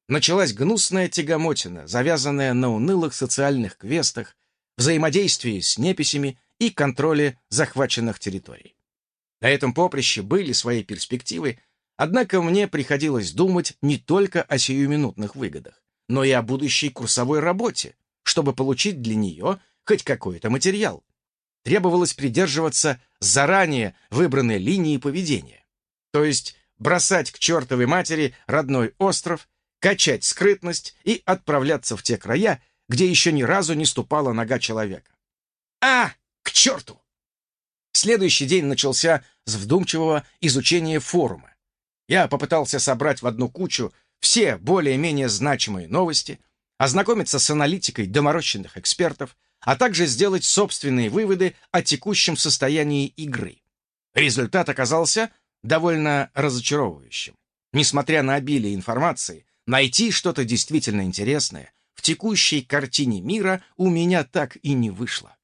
началась гнусная тягомотина, завязанная на унылых социальных квестах, взаимодействии с неписями и контроле захваченных территорий. На этом поприще были свои перспективы, однако мне приходилось думать не только о сиюминутных выгодах, но и о будущей курсовой работе, чтобы получить для нее хоть какой-то материал. Требовалось придерживаться заранее выбранной линии поведения, то есть бросать к чертовой матери родной остров, качать скрытность и отправляться в те края, где еще ни разу не ступала нога человека. А, к черту! Следующий день начался с вдумчивого изучения форума. Я попытался собрать в одну кучу все более-менее значимые новости, ознакомиться с аналитикой доморощенных экспертов, а также сделать собственные выводы о текущем состоянии игры. Результат оказался довольно разочаровывающим. Несмотря на обилие информации, найти что-то действительно интересное в текущей картине мира у меня так и не вышло.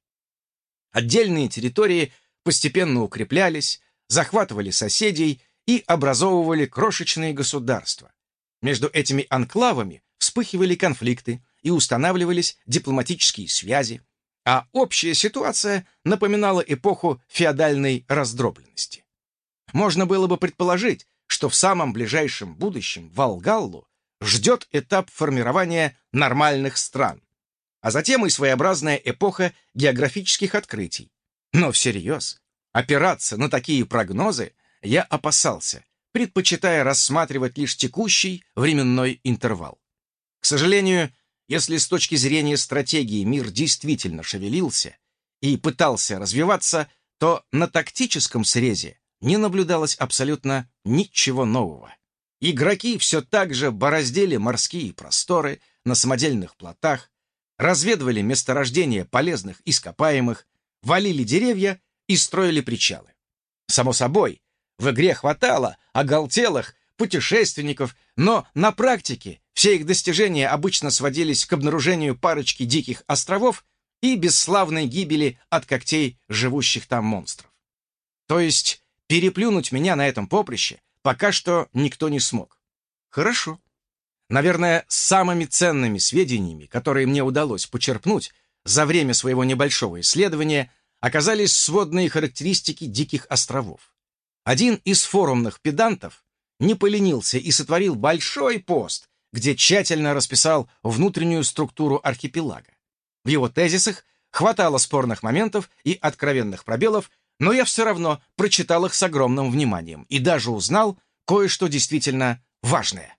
Отдельные территории постепенно укреплялись, захватывали соседей и образовывали крошечные государства. Между этими анклавами вспыхивали конфликты и устанавливались дипломатические связи, а общая ситуация напоминала эпоху феодальной раздробленности. Можно было бы предположить, что в самом ближайшем будущем Валгаллу ждет этап формирования нормальных стран, а затем и своеобразная эпоха географических открытий. Но всерьез, опираться на такие прогнозы я опасался, предпочитая рассматривать лишь текущий временной интервал. К сожалению, если с точки зрения стратегии мир действительно шевелился и пытался развиваться, то на тактическом срезе не наблюдалось абсолютно ничего нового. Игроки все так же бороздили морские просторы на самодельных плотах, разведывали месторождения полезных ископаемых, валили деревья и строили причалы. Само собой, в игре хватало оголтелых путешественников, но на практике все их достижения обычно сводились к обнаружению парочки диких островов и бесславной гибели от когтей живущих там монстров. То есть переплюнуть меня на этом поприще пока что никто не смог. Хорошо. Наверное, самыми ценными сведениями, которые мне удалось почерпнуть за время своего небольшого исследования, оказались сводные характеристики диких островов. Один из форумных педантов не поленился и сотворил большой пост, где тщательно расписал внутреннюю структуру архипелага. В его тезисах хватало спорных моментов и откровенных пробелов, но я все равно прочитал их с огромным вниманием и даже узнал кое-что действительно важное.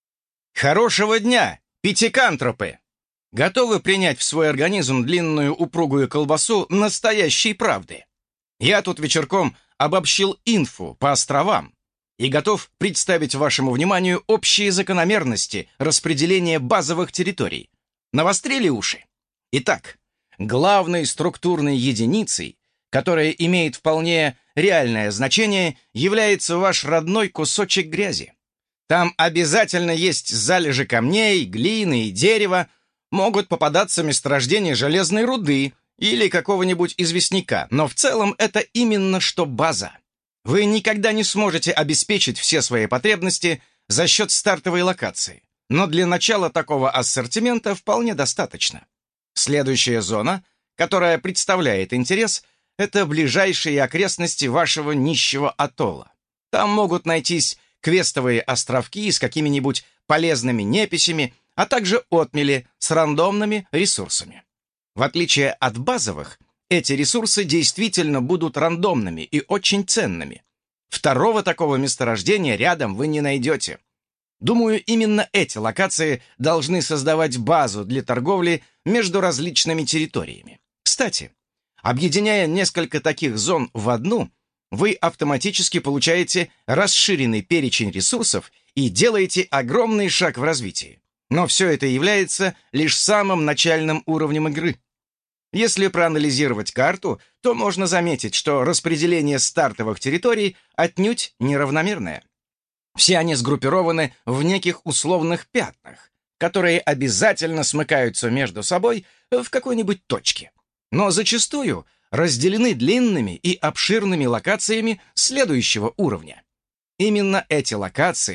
Хорошего дня, пятикантропы! Готовы принять в свой организм длинную упругую колбасу настоящей правды? Я тут вечерком обобщил инфу по островам и готов представить вашему вниманию общие закономерности распределения базовых территорий. Навострили уши? Итак, главной структурной единицей, которая имеет вполне реальное значение, является ваш родной кусочек грязи. Там обязательно есть залежи камней, глины и дерева, могут попадаться месторождения железной руды или какого-нибудь известняка, но в целом это именно что база. Вы никогда не сможете обеспечить все свои потребности за счет стартовой локации, но для начала такого ассортимента вполне достаточно. Следующая зона, которая представляет интерес, это ближайшие окрестности вашего нищего атолла. Там могут найтись квестовые островки с какими-нибудь полезными неписями, а также отмели с рандомными ресурсами. В отличие от базовых, эти ресурсы действительно будут рандомными и очень ценными. Второго такого месторождения рядом вы не найдете. Думаю, именно эти локации должны создавать базу для торговли между различными территориями. Кстати, объединяя несколько таких зон в одну, вы автоматически получаете расширенный перечень ресурсов и делаете огромный шаг в развитии. Но все это является лишь самым начальным уровнем игры. Если проанализировать карту, то можно заметить, что распределение стартовых территорий отнюдь неравномерное. Все они сгруппированы в неких условных пятнах, которые обязательно смыкаются между собой в какой-нибудь точке, но зачастую разделены длинными и обширными локациями следующего уровня. Именно эти локации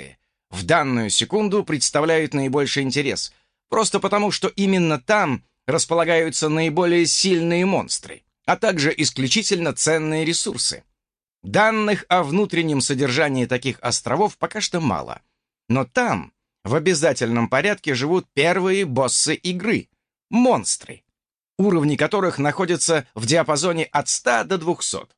в данную секунду представляют наибольший интерес, просто потому, что именно там располагаются наиболее сильные монстры, а также исключительно ценные ресурсы. Данных о внутреннем содержании таких островов пока что мало, но там в обязательном порядке живут первые боссы игры — монстры, уровни которых находятся в диапазоне от ста до двухсот.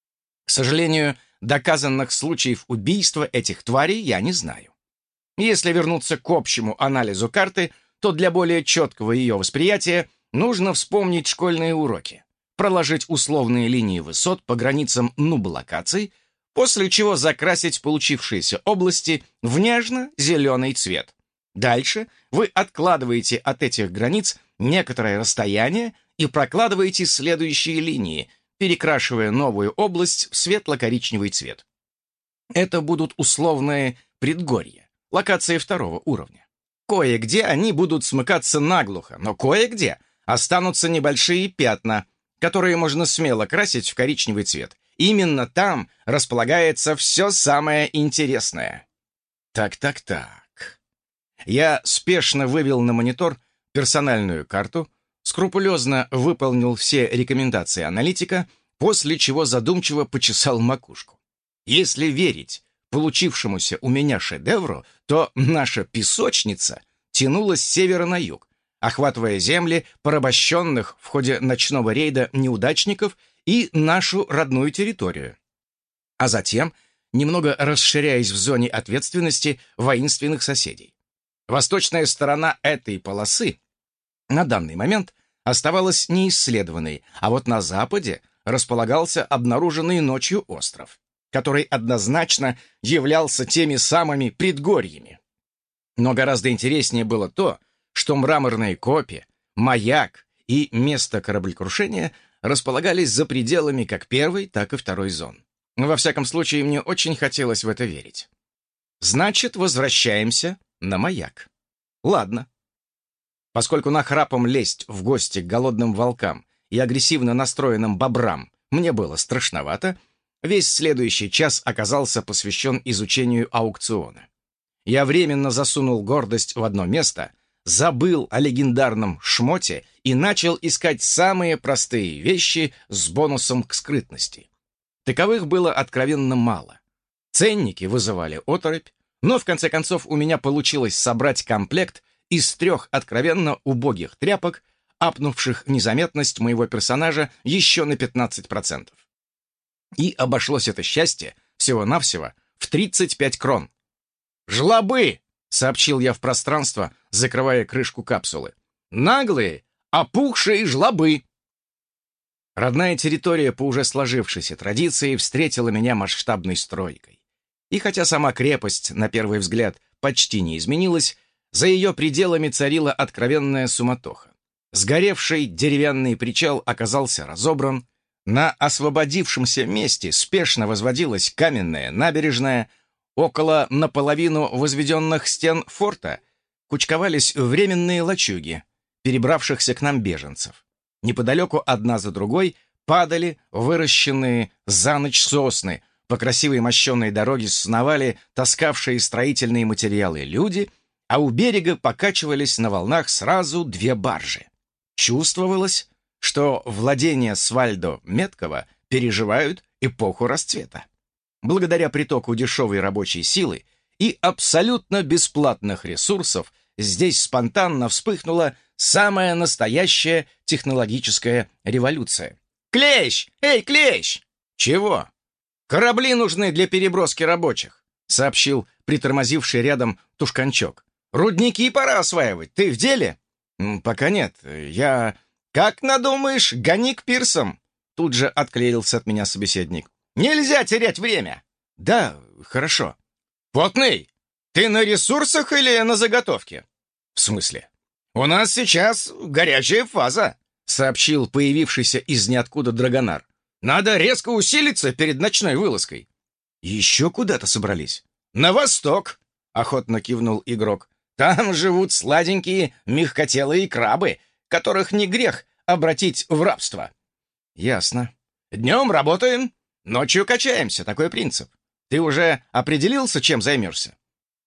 К сожалению, доказанных случаев убийства этих тварей я не знаю. Если вернуться к общему анализу карты, то для более четкого ее восприятия нужно вспомнить школьные уроки, проложить условные линии высот по границам нуб-локаций, после чего закрасить получившиеся области в нежно-зеленый цвет. Дальше вы откладываете от этих границ некоторое расстояние и прокладываете следующие линии, перекрашивая новую область в светло-коричневый цвет. Это будут условные предгорья, локации второго уровня. Кое-где они будут смыкаться наглухо, но кое-где останутся небольшие пятна, которые можно смело красить в коричневый цвет. Именно там располагается все самое интересное. Так-так-так. Я спешно вывел на монитор персональную карту, скрупулезно выполнил все рекомендации аналитика, после чего задумчиво почесал макушку. Если верить получившемуся у меня шедевру, то наша песочница тянулась с севера на юг, охватывая земли порабощенных в ходе ночного рейда неудачников и нашу родную территорию, а затем немного расширяясь в зоне ответственности воинственных соседей. Восточная сторона этой полосы на данный момент оставалась неисследованной, а вот на западе располагался обнаруженный ночью остров, который однозначно являлся теми самыми предгорьями. Но гораздо интереснее было то, что мраморные копи, маяк и место кораблекрушения располагались за пределами как первой, так и второй зон. Во всяком случае, мне очень хотелось в это верить. Значит, возвращаемся на маяк. Ладно. Поскольку нахрапом лезть в гости к голодным волкам и агрессивно настроенным бобрам мне было страшновато, весь следующий час оказался посвящен изучению аукциона. Я временно засунул гордость в одно место, забыл о легендарном шмоте и начал искать самые простые вещи с бонусом к скрытности. Таковых было откровенно мало. Ценники вызывали оторопь, но в конце концов у меня получилось собрать комплект из трех откровенно убогих тряпок, апнувших незаметность моего персонажа еще на пятнадцать процентов. И обошлось это счастье всего-навсего в тридцать пять крон. «Жлобы!» — сообщил я в пространство, закрывая крышку капсулы. «Наглые, опухшие жлобы!» Родная территория по уже сложившейся традиции встретила меня масштабной стройкой. И хотя сама крепость, на первый взгляд, почти не изменилась, за ее пределами царила откровенная суматоха. Сгоревший деревянный причал оказался разобран, на освободившемся месте спешно возводилась каменная набережная, около наполовину возведенных стен форта кучковались временные лачуги перебравшихся к нам беженцев. Неподалеку одна за другой падали выращенные за ночь сосны, по красивой мощенной дороге сновали таскавшие строительные материалы люди, а у берега покачивались на волнах сразу две баржи. Чувствовалось, что владения Свальдо Меткого переживают эпоху расцвета. Благодаря притоку дешевой рабочей силы и абсолютно бесплатных ресурсов здесь спонтанно вспыхнула самая настоящая технологическая революция. «Клещ! Эй, Клещ!» «Чего?» «Корабли нужны для переброски рабочих», — сообщил притормозивший рядом Тушканчок. «Рудники пора осваивать. Ты в деле?» «Пока нет. Я...» «Как надумаешь, гони к пирсам!» Тут же отклеился от меня собеседник. «Нельзя терять время!» «Да, хорошо». «Потный, ты на ресурсах или на заготовке?» «В смысле?» «У нас сейчас горячая фаза», — сообщил появившийся из ниоткуда Драгонар. «Надо резко усилиться перед ночной вылазкой». «Еще куда-то собрались?» «На восток», — охотно кивнул игрок. «Там живут сладенькие мягкотелые крабы, которых не грех обратить в рабство». «Ясно. Днем работаем, ночью качаемся, такой принцип. Ты уже определился, чем займешься?»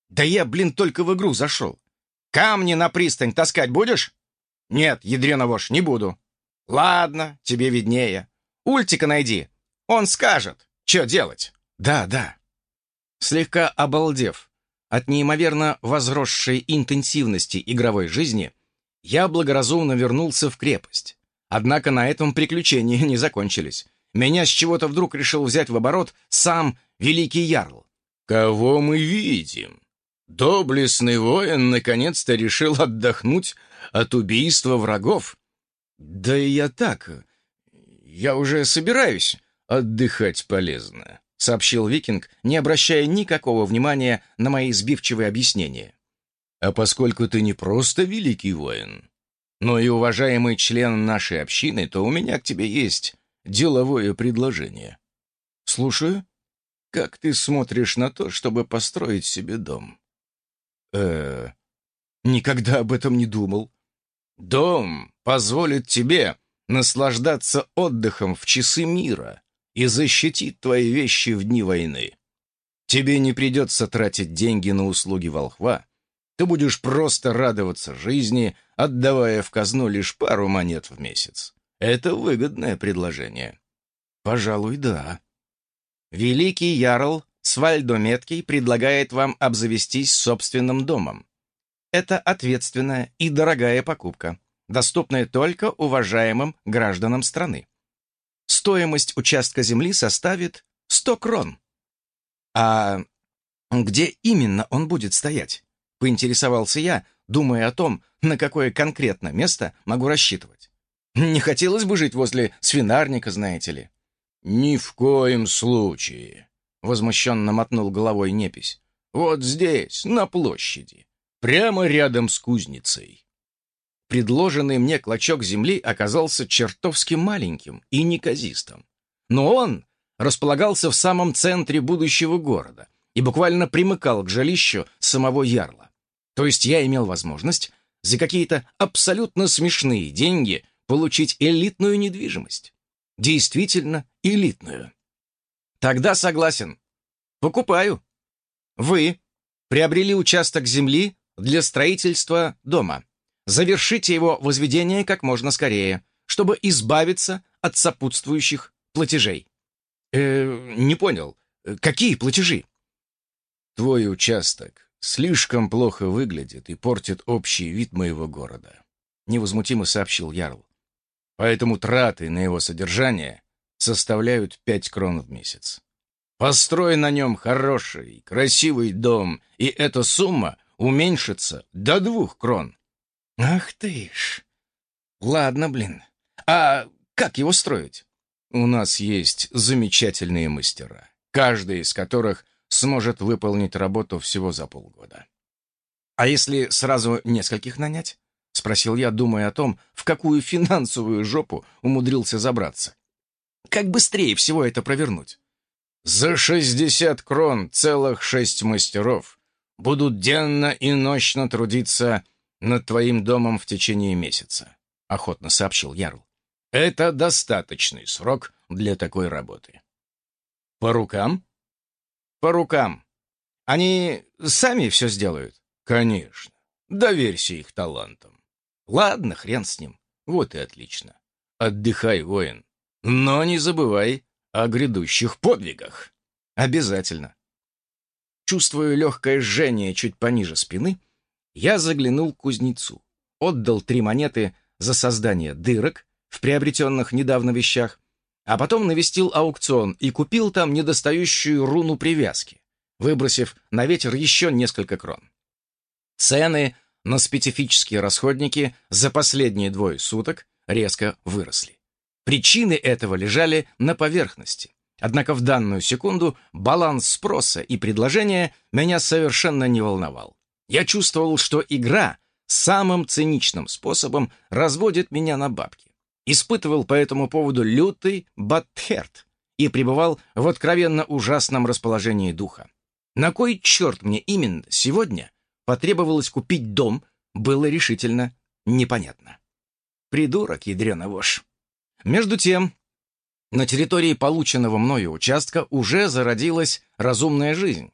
Да я, блин, только в игру зашел. Камни на пристань таскать будешь? Нет, ядрена вошь, не буду. Ладно, тебе виднее. Ультика найди. Он скажет, что делать. Да, да. Слегка обалдев от неимоверно возросшей интенсивности игровой жизни, я благоразумно вернулся в крепость. Однако на этом приключения не закончились. Меня с чего-то вдруг решил взять в оборот сам Великий Ярл. Кого мы видим? Доблестный воин наконец-то решил отдохнуть от убийства врагов. Да и я так. Я уже собираюсь. Отдыхать полезно, сообщил викинг, не обращая никакого внимания на мои сбивчивые объяснения. А поскольку ты не просто великий воин, но и уважаемый член нашей общины, то у меня к тебе есть деловое предложение. Слушаю. Как ты смотришь на то, чтобы построить себе дом? Э, никогда об этом не думал. Дом позволит тебе наслаждаться отдыхом в часы мира и защитит твои вещи в дни войны. Тебе не придется тратить деньги на услуги волхва. Ты будешь просто радоваться жизни, отдавая в казну лишь пару монет в месяц. Это выгодное предложение. Пожалуй, да. Великий Ярл Свальдометкий предлагает вам обзавестись собственным домом. Это ответственная и дорогая покупка, доступная только уважаемым гражданам страны. Стоимость участка земли составит сто крон. А где именно он будет стоять? Поинтересовался я, думая о том, на какое конкретно место могу рассчитывать. Не хотелось бы жить возле свинарника, знаете ли. Ни в коем случае, возмущенно мотнул головой непись. Вот здесь, на площади, прямо рядом с кузницей. Предложенный мне клочок земли оказался чертовски маленьким и неказистым. Но он располагался в самом центре будущего города и буквально примыкал к жилищу самого ярла. То есть я имел возможность за какие-то абсолютно смешные деньги получить элитную недвижимость. Действительно элитную. Тогда согласен. Покупаю. Вы приобрели участок земли для строительства дома. Завершите его возведение как можно скорее, чтобы избавиться от сопутствующих платежей. Э, не понял. Какие платежи? Твой участок слишком плохо выглядит и портит общий вид моего города, невозмутимо сообщил ярл. Поэтому траты на его содержание составляют пять крон в месяц. Построй на нем хороший, красивый дом, и эта сумма уменьшится до двух крон. Ах ты ж! Ладно, блин. А как его строить? У нас есть замечательные мастера, каждый из которых сможет выполнить работу всего за полгода. А если сразу нескольких нанять? Спросил я, думая о том, в какую финансовую жопу умудрился забраться. Как быстрее всего это провернуть? За шестьдесят крон целых шесть мастеров будут денно и ночно трудиться над твоим домом в течение месяца, охотно сообщил ярл. Это достаточный срок для такой работы. По рукам? По рукам. Они сами все сделают? Конечно. Доверься их талантам. Ладно, хрен с ним. Вот и отлично. Отдыхай, воин. Но не забывай о грядущих подвигах. Обязательно. Чувствуя легкое жжение чуть пониже спины, я заглянул к кузнецу, отдал три монеты за создание дырок в приобретенных недавно вещах, а потом навестил аукцион и купил там недостающую руну привязки, выбросив на ветер еще несколько крон. Цены на специфические расходники за последние двое суток резко выросли. Причины этого лежали на поверхности. Однако в данную секунду баланс спроса и предложения меня совершенно не волновал. Я чувствовал, что игра самым циничным способом разводит меня на бабки. Испытывал по этому поводу лютый бадхерт и пребывал в откровенно ужасном расположении духа. На кой черт мне именно сегодня потребовалось купить дом, было решительно непонятно. Придурок, ядрёна вошь. Между тем, на территории полученного мною участка уже зародилась разумная жизнь.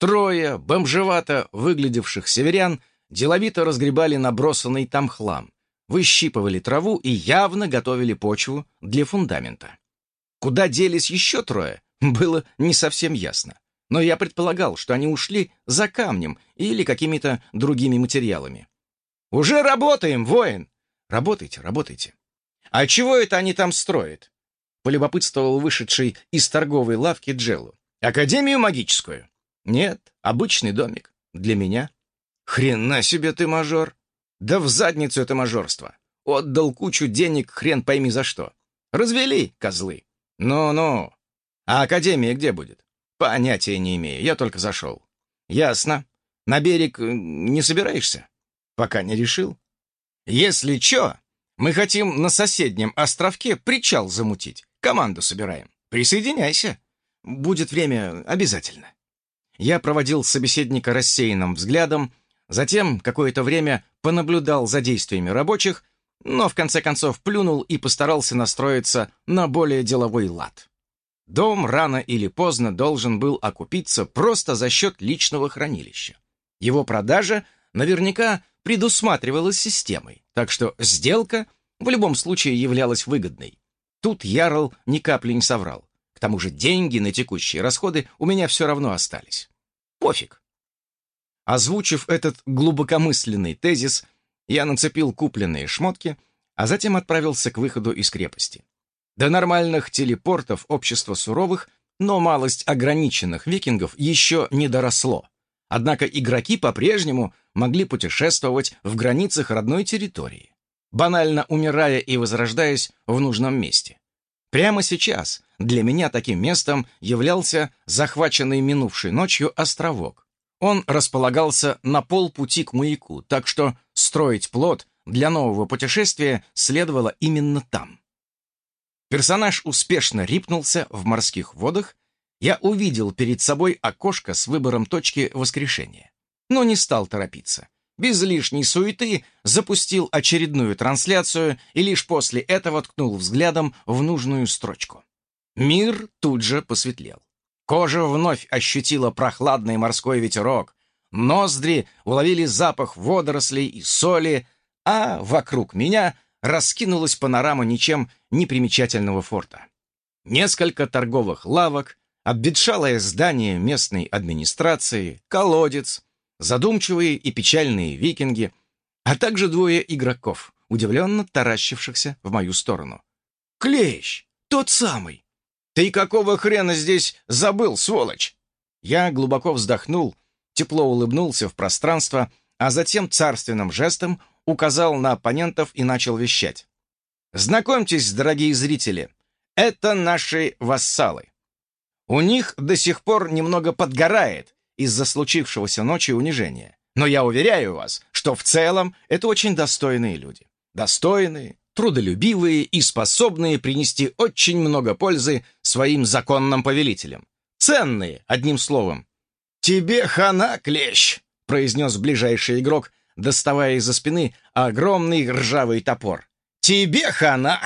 Трое бомжевато выглядевших северян деловито разгребали набросанный там хлам, выщипывали траву и явно готовили почву для фундамента. Куда делись еще трое, было не совсем ясно. Но я предполагал, что они ушли за камнем или какими-то другими материалами. «Уже работаем, воин!» «Работайте, работайте». «А чего это они там строят?» Полюбопытствовал вышедший из торговой лавки Джеллу. «Академию магическую?» «Нет, обычный домик. Для меня». «Хрена себе ты, мажор!» «Да в задницу это мажорство! Отдал кучу денег, хрен пойми за что. Развели, козлы!» «Ну-ну. А академия где будет?» «Понятия не имею, я только зашел». «Ясно. На берег не собираешься?» «Пока не решил». «Если чё, мы хотим на соседнем островке причал замутить. Команду собираем. Присоединяйся. Будет время обязательно». Я проводил собеседника рассеянным взглядом, затем какое-то время понаблюдал за действиями рабочих, но в конце концов плюнул и постарался настроиться на более деловой лад. Дом рано или поздно должен был окупиться просто за счет личного хранилища. Его продажа наверняка предусматривалась системой, так что сделка в любом случае являлась выгодной. Тут Ярл ни капли не соврал. К тому же деньги на текущие расходы у меня все равно остались. Пофиг. Озвучив этот глубокомысленный тезис, я нацепил купленные шмотки, а затем отправился к выходу из крепости. До нормальных телепортов общества суровых, но малость ограниченных викингов еще не доросло. Однако игроки по-прежнему могли путешествовать в границах родной территории, банально умирая и возрождаясь в нужном месте. Прямо сейчас для меня таким местом являлся захваченный минувшей ночью островок. Он располагался на полпути к маяку, так что строить плот для нового путешествия следовало именно там. Персонаж успешно рипнулся в морских водах. Я увидел перед собой окошко с выбором точки воскрешения, но не стал торопиться. Без лишней суеты запустил очередную трансляцию и лишь после этого ткнул взглядом в нужную строчку. Мир тут же посветлел. Кожа вновь ощутила прохладный морской ветерок, ноздри уловили запах водорослей и соли, а вокруг меня раскинулась панорама ничем не примечательного форта. Несколько торговых лавок, обветшалое здание местной администрации, колодец, задумчивые и печальные викинги, а также двое игроков, удивленно таращившихся в мою сторону. «Клещ! Тот самый! Ты какого хрена здесь забыл, сволочь?» Я глубоко вздохнул, тепло улыбнулся в пространство, а затем царственным жестом указал на оппонентов и начал вещать. «Знакомьтесь, дорогие зрители, это наши вассалы. У них до сих пор немного подгорает из-за случившегося ночью унижения. Но я уверяю вас, что в целом это очень достойные люди. Достойные, трудолюбивые и способные принести очень много пользы своим законным повелителям. Ценные, одним словом». «Тебе хана, клещ!» — произнес ближайший игрок, доставая из-за спины огромный ржавый топор. «Тебе хана!»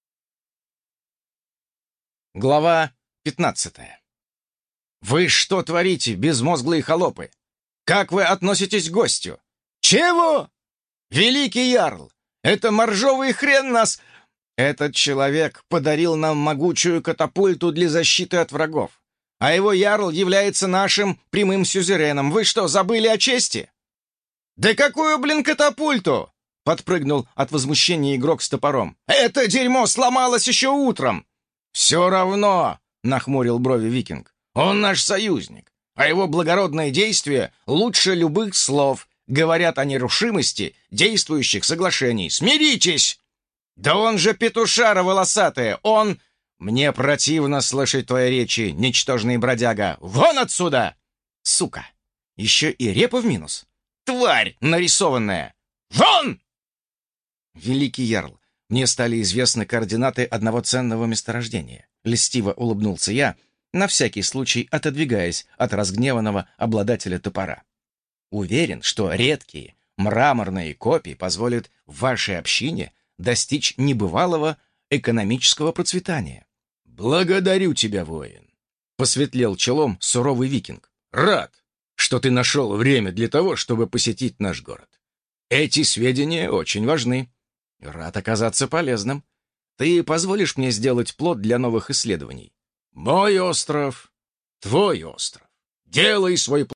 Глава пятнадцатая. «Вы что творите, безмозглые холопы? Как вы относитесь к гостю?» «Чего? Великий ярл! Это моржовый хрен нас...» «Этот человек подарил нам могучую катапульту для защиты от врагов, а его ярл является нашим прямым сюзереном. Вы что, забыли о чести?» «Да какую, блин, катапульту?» — подпрыгнул от возмущения игрок с топором. «Это дерьмо сломалось еще утром!» «Все равно!» — нахмурил брови викинг. «Он наш союзник, а его благородные действия лучше любых слов говорят о нерушимости действующих соглашений. Смиритесь!» «Да он же петушара волосатая! Он...» «Мне противно слышать твои речи, ничтожный бродяга! Вон отсюда!» «Сука! Еще и репа в минус! Тварь нарисованная! Вон!» «Великий ярл, мне стали известны координаты одного ценного месторождения». Льстиво улыбнулся я, на всякий случай отодвигаясь от разгневанного обладателя топора. «Уверен, что редкие мраморные копии позволят вашей общине достичь небывалого экономического процветания». «Благодарю тебя, воин!» — посветлел челом суровый викинг. «Рад! что ты нашел время для того, чтобы посетить наш город. Эти сведения очень важны. Рад оказаться полезным. Ты позволишь мне сделать плод для новых исследований? Мой остров, твой остров. Делай свой